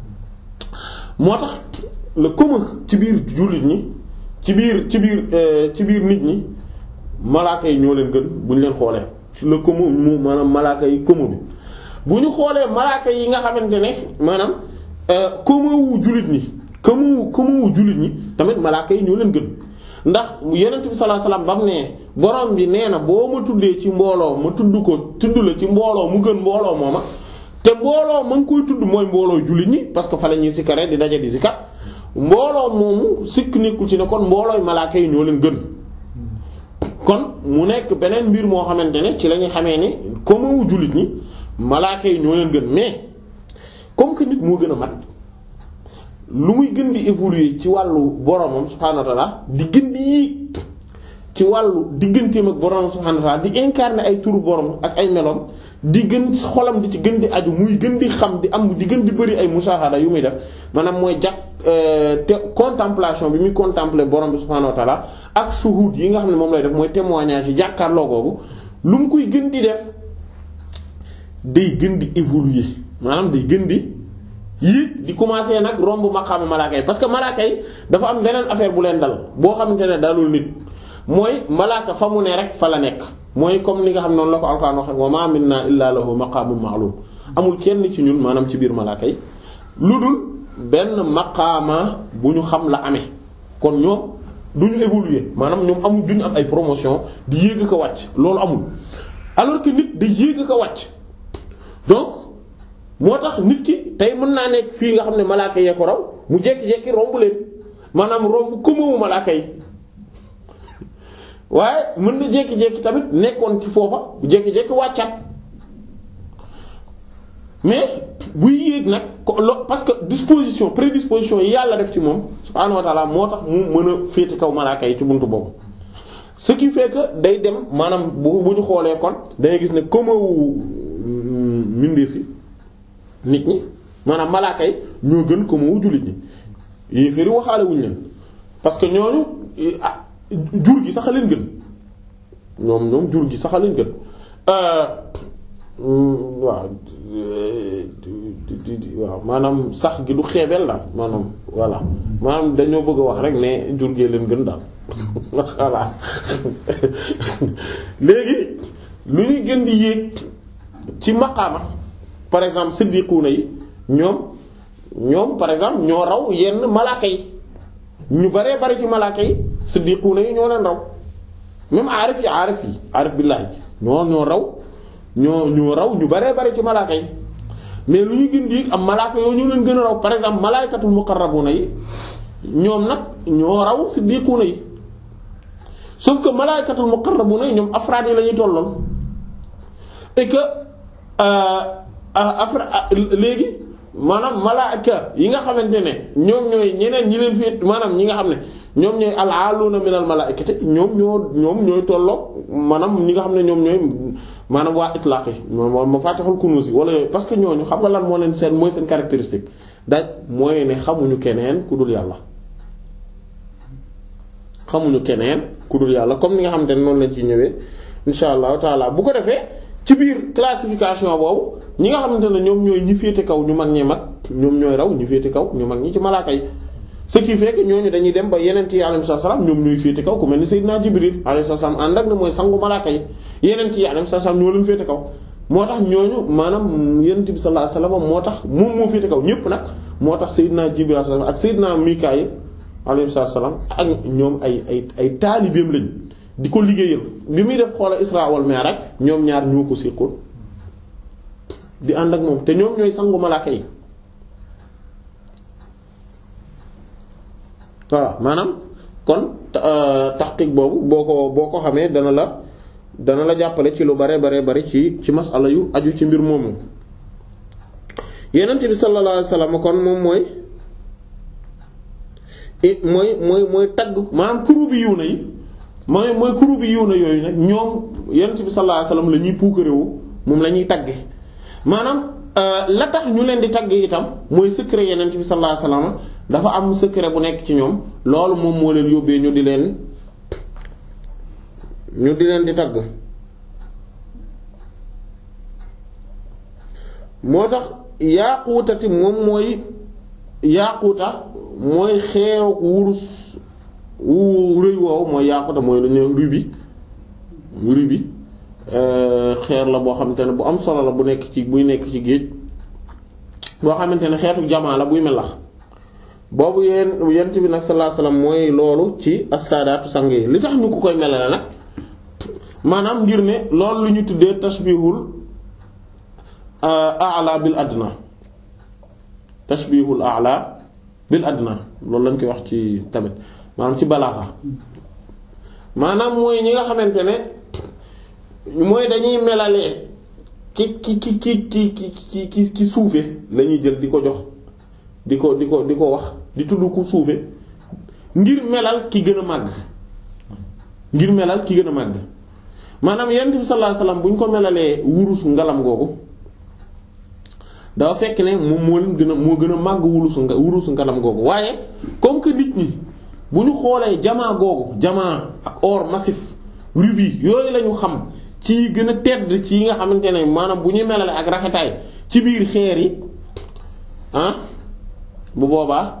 moo tax le commun ci biir jullit ñi ci biir ci biir ci biir nit ñi malaaka yi ñoo leen gën bu ñu leen xoolee le commun mu maanaam malaaka yi commun bi bu ñu xoolee malaaka yi nga xamante ne maanaam commun wu jullit ñi commun commun wu jullit ñi tamit malaaka yi ñoo leen gën ndax yonent bi sallallahu alayhi wasallam bam ne borom bi nee na boo ma tuddee ci mbooloo ma tudd ko tudd la ci mbooloo mu gën mbooloo mooma te mbooloo ma ngi koy tudd mooy mbooloo jullit ñi parce que fa la ñuy sikkare di daje di sikkat mbooloo moomu sikk nekkul ci ne kon mboolooy malaaka yi ñoo leen gën kon mu nekk beneen mbir moo xamante ne ci la ñuy xamee ne commun wu jullit ñi malaaka yi ñoo leen gën mais comme que nit moo gën a mat lu muy gën di évoluer ci wàllu boromam subhaanahu wa ta'ala di gën di yéeg ci wàllu digganteem ak boromam subhaanahu wa ta'ala di incarner ay turu borom ak ay meloom di gën xolam di ci gën di aju muy gën di xam di am di gën di bëri ay mushahada yu muy def maanaam mooy jàpp te contemplation bi muy contempler borom bi subhaanahu wa ta'ala ak shuhud yi nga xam ne moom lay def mooy témoignage yi jàkkaarloo googu lu mu koy gën di def day gën di évoluer maanaam day gën di yéeg di commencer nag romb maqaama malaaka yi parce que malaaka yi dafa am beneen affaire bu leen dal boo xamante ne dalul nit mooy malaaka fa mu ne rek fa la nekk mooy comme li nga xam noonu la ko Alxuraan waxe wa ma minna illa lahu maqaamun ma'lum amul kenn ci ñun maanaam ci biir malaaka yi lu dul benn maqaama bu ñu xam la amee kon ñoom du ñu évoluer maanaam ñoom amul duñu am ay promotion di yéeg ko wàcc loolu amul alors que nit da yéeg ko wàcc donc moo tax nit ki tey mën naa nekk fii nga xam ne malaaka yee ko raw mu jekki-jekki romb leen maanaam romb kumawu malaaka yi waaye mën na jekki-jekki tamit nekkoon ci foofa bu jekki-jekki wàccat mais buy yéeg nag parce que disposition prédisposition yi yàlla def ci moom subhaanahu wa ta'ala moo tax mu mën a féete kaw malaaka yi ci buntu boobu ce qui fait que day dem maanaam bu bu ñu xoolee kon dangay gis ne kumawu mbindeef yi nit ñi maanaam malaaka yi ñoo gën kumawu jullit ñi yéeféeri waxaale wuñu leen parce que ñooñu jur gi sax a leen gën ñoom ñoom jur gi sax a leen gën waaw waaw maanaam sax gi du xeebeel daal maanaam voilà maanaam dañoo bëgg a wax rek ne jur gee leen gën daal voilà léegi lu ñuy gën di yéeg ci maqaama par exemple siddiquuna yi ñoom ñoom par exemple ñoo raw yenn malaaka yi ñu baree bari ci malaaka yi siddiquuna yi ñoo leen raw même aarif yi aarif yi aarif billaahi ñoo ñoo raw ñoo ñoo raw ñu baree bari ci malaaka yi mais lu ñu gën di am malaaka yoo ñu leen gën a raw par exemple malaaykatul muqarrabuuna yi ñoom nag ñoo raw siddiquuna yi sauf que malaaykatul muqarrabuuna yi ñoom afraad yi la ñuy tolloon et que afra léegi maanaam malaaka yi nga xamante ne ñoom ñooy ñeneen ñi leen fi maanaam ñi nga xam ne ñoom ñooy al-aaluuna minal malaa'ikati ñoom ñoo ñoom ñooy tolloo maanaam ñi nga xam ne ñoom ñooy maanaam waa itlaaq yi moom mafaatihul kunuuz yi wala yooyu parce que ñooñu xam nga lan moo leen seen mooy seen caractéristique daaj mooy ne xamuñu keneen ku dul yàlla xamuñu keneen ku dul yàlla comme ni nga xamante ne noonu lañ ci ñëwee insha allahu taala bu ko defee ci biir classification boobu ñi nga xamante ne ñoom ñooy ñi féete kaw ñu mag ñi mag ñoom ñooy raw ñi féete kaw ñu mag ñi ci malaaka yi ce qui fait que ñooñu dañuy dem ba yeneen yi alayhi salaam ñoom ñooy féete kaw ku mel ni Seydina Jibril alayhi salaam ànd ak ne mooy sangu malaaka yi yeneen yi alayhi salaam ñoo leen féete kaw moo tax ñooñu maanaam Yonent bi sallallahu alayhi wasallam moo tax moom moo féete kaw ñépp nag moo tax Seydina Jibril alayhi salaam ak Seydina Mikaayil alayhi salaam ak ñoom ay ay ay taalibeem lañ di ko liggéeyal bi muy def xoola Isra wal Mi'raj ñoom ñaar ñoo ko séqoon di ànd ak moom te ñoom ñooy sangu malaaka yi voilà maanaam kon taxqiq boobu boo ko boo ko xamee dana la dana la jàppale ci lu bare bare bari ci ci masala yu aju ci mbir moomu Yonent bi sallallahu alayhi wasallam kon moom mooy mooy mooy mooy tagg maanaam kurubi yiw na yi mooy mooy kurubi yiw na yooyu nag ñoom Yonent bi sallallahu alayhi wasallam la ñuy puukarewu moom la ñuy tagge maanaam la tax ñu leen di tagg itam mooy secret Yonent bi sallallahu alayhi wasallam dafa am secret bu nekk ci ñoom loolu moom moo leen yóbbee ñu di leen ñu di leen di tagg moo tax yaaquutati moom mooy yaaquuta mooy xeeru wurus wu rëy woowu mooy yaaquuta mooy lu ñuy rubi rubi xeer la boo xamante ne bu am solo la bu nekk ci buy nekk ci géej boo xamante ne xeetu jamaa la buy melax boobu yéen yent bi nag sallallahu alayhi wasallam mooy loolu ci as-saadaatu sang yi li tax ñu ko koy melale nag maanaam ngir ne loolu lu ñu tuddee tashbihul a'la bil adna tashbihul a'la bil adna loolu lañ koy wax ci tamit maanaam ci balaaxa maanaam mooy ñi nga xamante ne mooy dañuy melalee ki ki ki ki ki ki ki ki suufe la ñuy jël di ko jox di ko di ko di ko wax di tudd ku suufe ngir melal ki gën a màgg ngir melal ki gën a màgg maanaam Yonent bi sallallahu alayhi wasallam bu ñu ko melalee wurusu ngalam googu dafa fekk ne moom moo leen gën a moo gën a màgg wurusu nga wurusu ngalam googu waaye comme que nit ñi bu ñu xoolee jamaa googu jamaa ak or massif rubis yooyu lañu xam ci gën a tedd ci yi nga xamante ne maanaam bu ñuy melale ak rafetaay ci biir xeer yi ah bu boobaa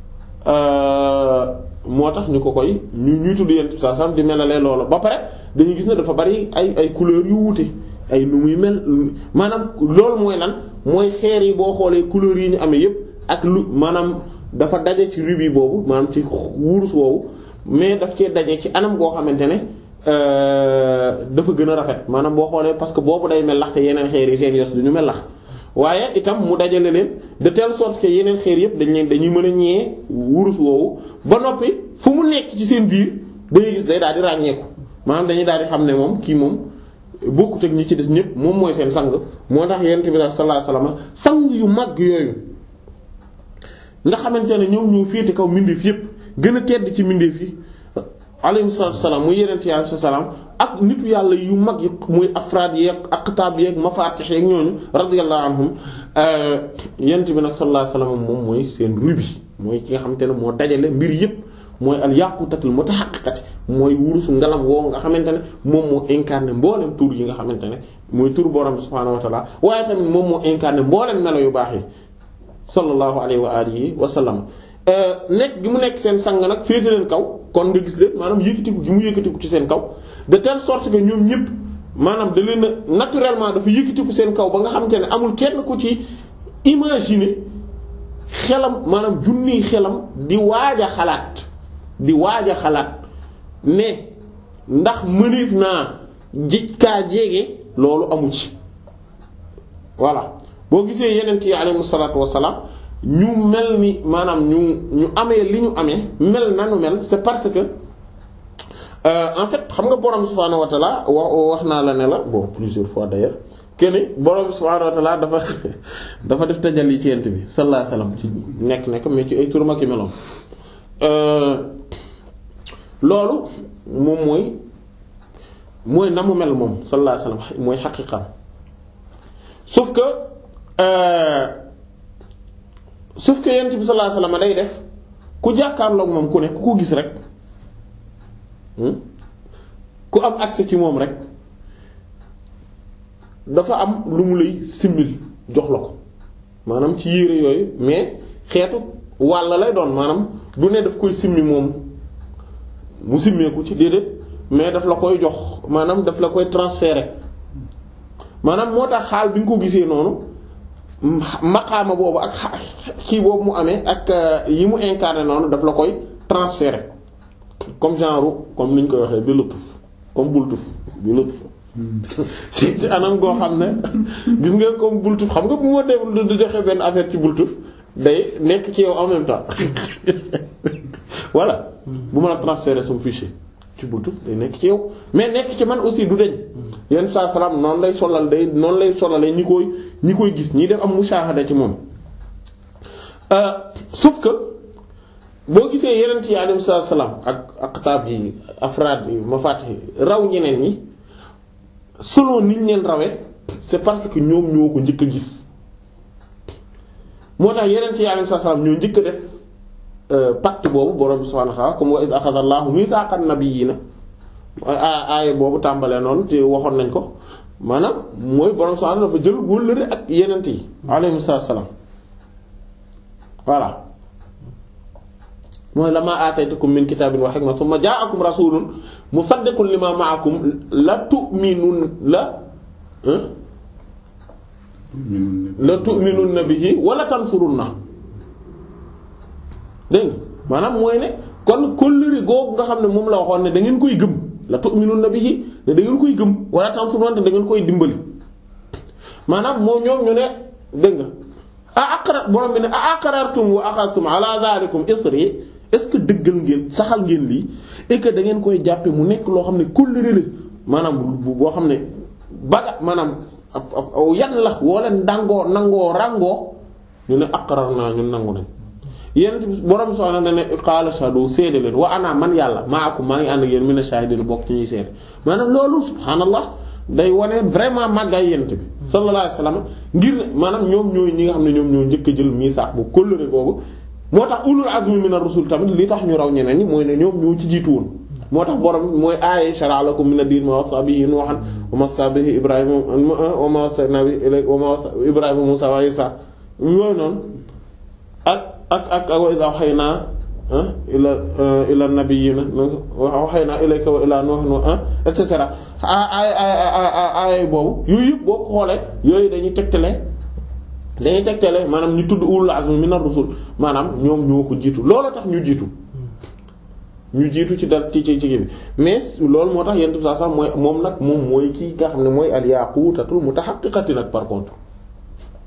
moo tax ñu ko koy ñu ñuy tudd Yonent bi sallallahu alayhi wasallam di melalee loolu ba pare dañuy gis ne dafa bari ay ay couleurs yu wuute ay nu muy mel maanaam loolu mooy lan mooy xeer yi boo xoolee couleurs yi ñu amee yépp ak lu maanaam dafa daje ci rubis boobu maanaam ci wurus woowu mais daf cee daje ci anam goo xamante ne dafa gën a rafet maanaam boo xoolee parce que boobu day melax te yeneen xeer yi seen yos du ñu melax waaye itam mu dajale leen de telle sorte que yeneen xeer yëpp dañ leen dañuy mën a ñëwee wurus woowu ba noppi fu mu nekk ci seen biir day gis day daal di ràññeeku maanaam dañuy daal di xam ne moom kii moom bokkut ak ñi ci des ñëpp moom mooy seen sang moo tax yonent bi sallallahu alayhi wasallam sang yu mag yooyu nga xamante ne ñoom ñoo féete kaw mbindeef yëpp gën a tedd ci mbindeef yi alayhi salaam muy yonent yi salaam ak nitu yàlla yu mag yi muy afraad yeeg aqtaab yeeg mafatih yeeg ñooñu radiyallahu anhum yonent bi nag sallallahu alayhi wasallam moom mooy seen rubi mooy ki nga xamante ne moo dajale mbir yëpp mooy al yaqutatul mutahaqqiqati mooy wurusu ngalam woo nga xamante ne moom moo incarné mboolem tur yi nga xamante ne mooy tur borom subhaanahu wa ta'ala waaye tamit moom moo incarné mboolem melo yu baax yi sallallahu alayhi wa alihi wa sallam nekk gi mu nekk seen sang nag féete leen kaw kon nga gis leen maanaam yëkkatiku gi mu yëkkatiku ci seen kaw de telle sorte que ñoom ñëpp maanaam da leen a naturellement dafa yëkkatiku seen kaw ba nga xamante ne amul kenn ku ci imaginer xelam maanaam junniy xelam di waaj a xalaat di waaj a xalaat ne ndax mëneef naa ji kaa jéege loolu amu ci voilà boo gisee yeneen yi alayhimu salaatu wassalaam ñu mel ni maanaam ñu ñu amee li ñu amee mel nanu mel c'est parce que euh, en fait xam nga borom subhaanahu wa ta'ala wax wax naa la ne la bon plusieurs fois d'ailleurs que ni borom subhaanahu wa ta'ala dafa dafa def tajalli ci yent bi sallallahu alayhi wasallam ci nekk nekk mais ci ay turam ak i meloom loolu moom mooy mooy na mu mel moom sallallahu alayhi wasallam mooy xaqiiqam sauf que euh, sauf que yent bi sallallahu alayhi wasallam day def ku jàkkaarloog moom ku ne ku ko gis rek ku am accès ci moom rek dafa am lu mu lay simmil jox la ko maanaam ci yére yooyu mais xeetu wàll lay doon maanaam du ne daf koy simmi moom mu simmeeku ci déedéet mais daf la koy jox maanaam daf la koy transférer maanaam moo tax xaal bi nga ko gisee noonu maqaama boobu ak kii boobu mu amee ak yi mu incarné noonu daf la koy transférer comme genre comme ni ñu koy waxee bi lutuf comme bultuf bi lutuf ci ci anam goo xam ne gis nga comme bultuf xam nga bu ma def du joxe benn affaire ci bultuf day nekk ci yow en même temps voilà bu ma la transférer son fichier ci bultuf day nekk ci yow mais nekk ci man aussi du deñ yenn saa salaam noonu lay solal day noonu lay solalee ñi koy ñi koy gis ñi def am mushahada ci moom sauf que boo gisee yeneen yi alayhi salaam ak aqtaab yi afraad yi mafatih yi raw ñeneen ñi selon niñ leen rawee c'est parce que ñoom ñoo ko njëkk a gis moo tax yeneen yi alayhi salaam ñoo njëkk a def pacte boobu borom subhaanahu wa ta'aala comme wa iz akhadha Allahu mithaaqan nabiyyiina aaya boobu tàmbalee noonu te waxoon nañ ko maanaam mooy borom subhaanahu dafa jël wóllëre ak yeneen yi alayhi salaam voilà mooy lamaa aataytukum min kitaabin wa hikmatin thumma jaa'akum rasuulun musaddiqun limaa ma'akum la tu'minun la la tu'minunna bihi wa la tansurunna dégg nga maanaam mooy ne kon kóllëre googu nga xam ne moom la waxoon ne da ngeen koy gëm la tu'minunna bihi ne da ngeen koy gëm wa la tansurunna da ngeen koy dimbali maanaam moom ñoom ñu ne dégg nga a aqrar borom bi ne a aqrartum wa akhadhtum ala zalikum isri est-ce que dëggal ngeen saxal ngeen lii et que da ngeen koy jàppe mu nekk loo xam ne kóllëre la maanaam boo xam ne baga maanaam ab ab aw yan la woo leen dangoo nangoo ràngoo ñu ne aqrar naa ñun nangu nañ yéen borom soxna na ne qaala shahadu seede leen wa ana man yàlla maakum maa ngi ànd ak yéen mina shahidin bokk ci ñuy seede maanaam loolu subhaanallah day wane vraiment màggaay yent bi sallallahu alayhi wasallam ngir maanaam ñoom ñooy ñi nga xam ne ñoom ñoo njëkk a jël miisaax bu kóllëre boobu moo tax ulul azmi minar rusul tamit li tax ñu raw ñeneen ñi mooy ne ñoom ñoo ci jiitu woon moo tax borom mooy aaye shara'a lakum mina diin ma wassa bihi nuuhan wa ma wassa bihi ibrahima wa ma wassayna bihi ilayka wa ma wassa ibrahima musa wa isa yooyu noonu ak ak ak wa idha awhaynaa ila ila nabiyyina wa awhaynaa ilayka wa ila nuuhin et cetera ay ay ay boobu yooyu yëpp boo ko xoolee yooyu dañuy tegtale dañuy tegtale maanaam ñu tudd ulul azmi minar rusul maanaam ñoom ñoo ko jiitu loolu tax ñu jiitu ñu jiitu ci dal ci ci ci bi mais loolu moo tax yenn saa sax mooy moom nag moom mooy kii nga xam ne mooy al yaqutatul mutahaqqiqati nag par contre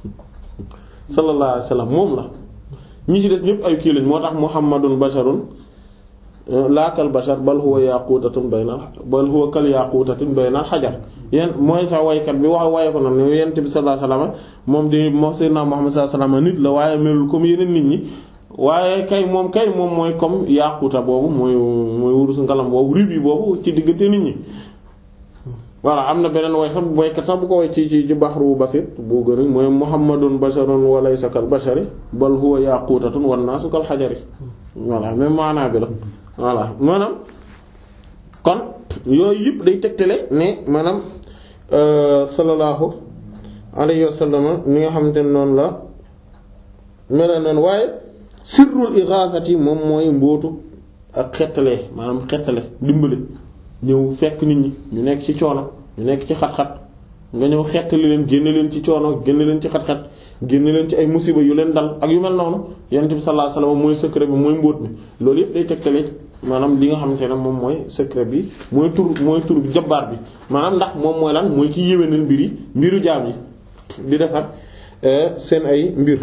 sallallahu alayhi wasallam moom la ñi ci des ñëpp ay kii lañ moo tax muhammadun basharun laa kal bashar bal huwa yaqutatun bayna bal huwa kal yaqutatin bayna xajar yéen mooy sa waykat bi wax waye ko na ne yent bi sallallahu alayhi wasallam moom di moo sayyidina muhammad sallallahu alayhi wasallam nit la waaye melul comme yeneen nit ñi waaye kay moom kay moom mooy comme yaquta boobu mooy mooy wurus ngalam boobu rubi boobu ci diggante nit ñi voilà am na beneen way sax bu waykat sax bu ko way ci ci ci bahru basit bu gën mooy muhammadun basharun wa laysa kal bashari bal huwa yaqutatun wan nasu kal xajari voilà même maanaa bi la voilà maanaam kon yooyu yëpp day tegtale ne maanaam sallallahu alayhi wa sallam ni nga xamante ne noonu la mel noonu waaye sirrul ighazati moom mooy mbootu ak xettalee maanaam xettale dimbali ñëw fekk nit ñi ñu nekk ci coono ñu nekk ci xat-xat nga ñëw xettali leen génne leen ci coono génne leen ci xat-xat génne leen ci ay musiba yu leen dal ak yu mel noonu yonent bi sallallahu alayhi wasallam mooy secret bi mooy mbóot mi loolu yëpp day tegtale maanaam li nga xamante ne moom mooy secret bi mooy tur mooy tur bi jabbaar bi maanaam ndax moom mooy lan mooy ki yéwénal mbir yi mbiru jaam yi di defar seen ay mbir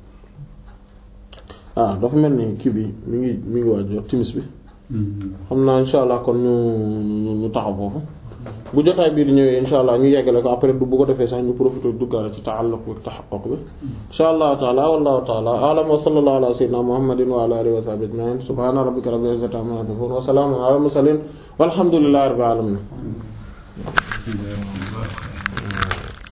ah dafa mel ni kii bi mi ngi mi ngi waaj timis bi xam naa insha allah kon ñu ñu taxaw foofu bu jotaay bii di ñëwee insha allah ñu yeggale ko après du bu ko defee sax ñu profité duggaale ci ta'alluq wa tahaqquq bi insha allah taala wallahu taala a'lam wa sallallahu ala sayyidina muhammadin wa ala alihi wa sahbihi ajma'in subhana rabbika rabbil izzati amma yasifun wa salamun ala al mursalin walhamdulillahi rabbil alamin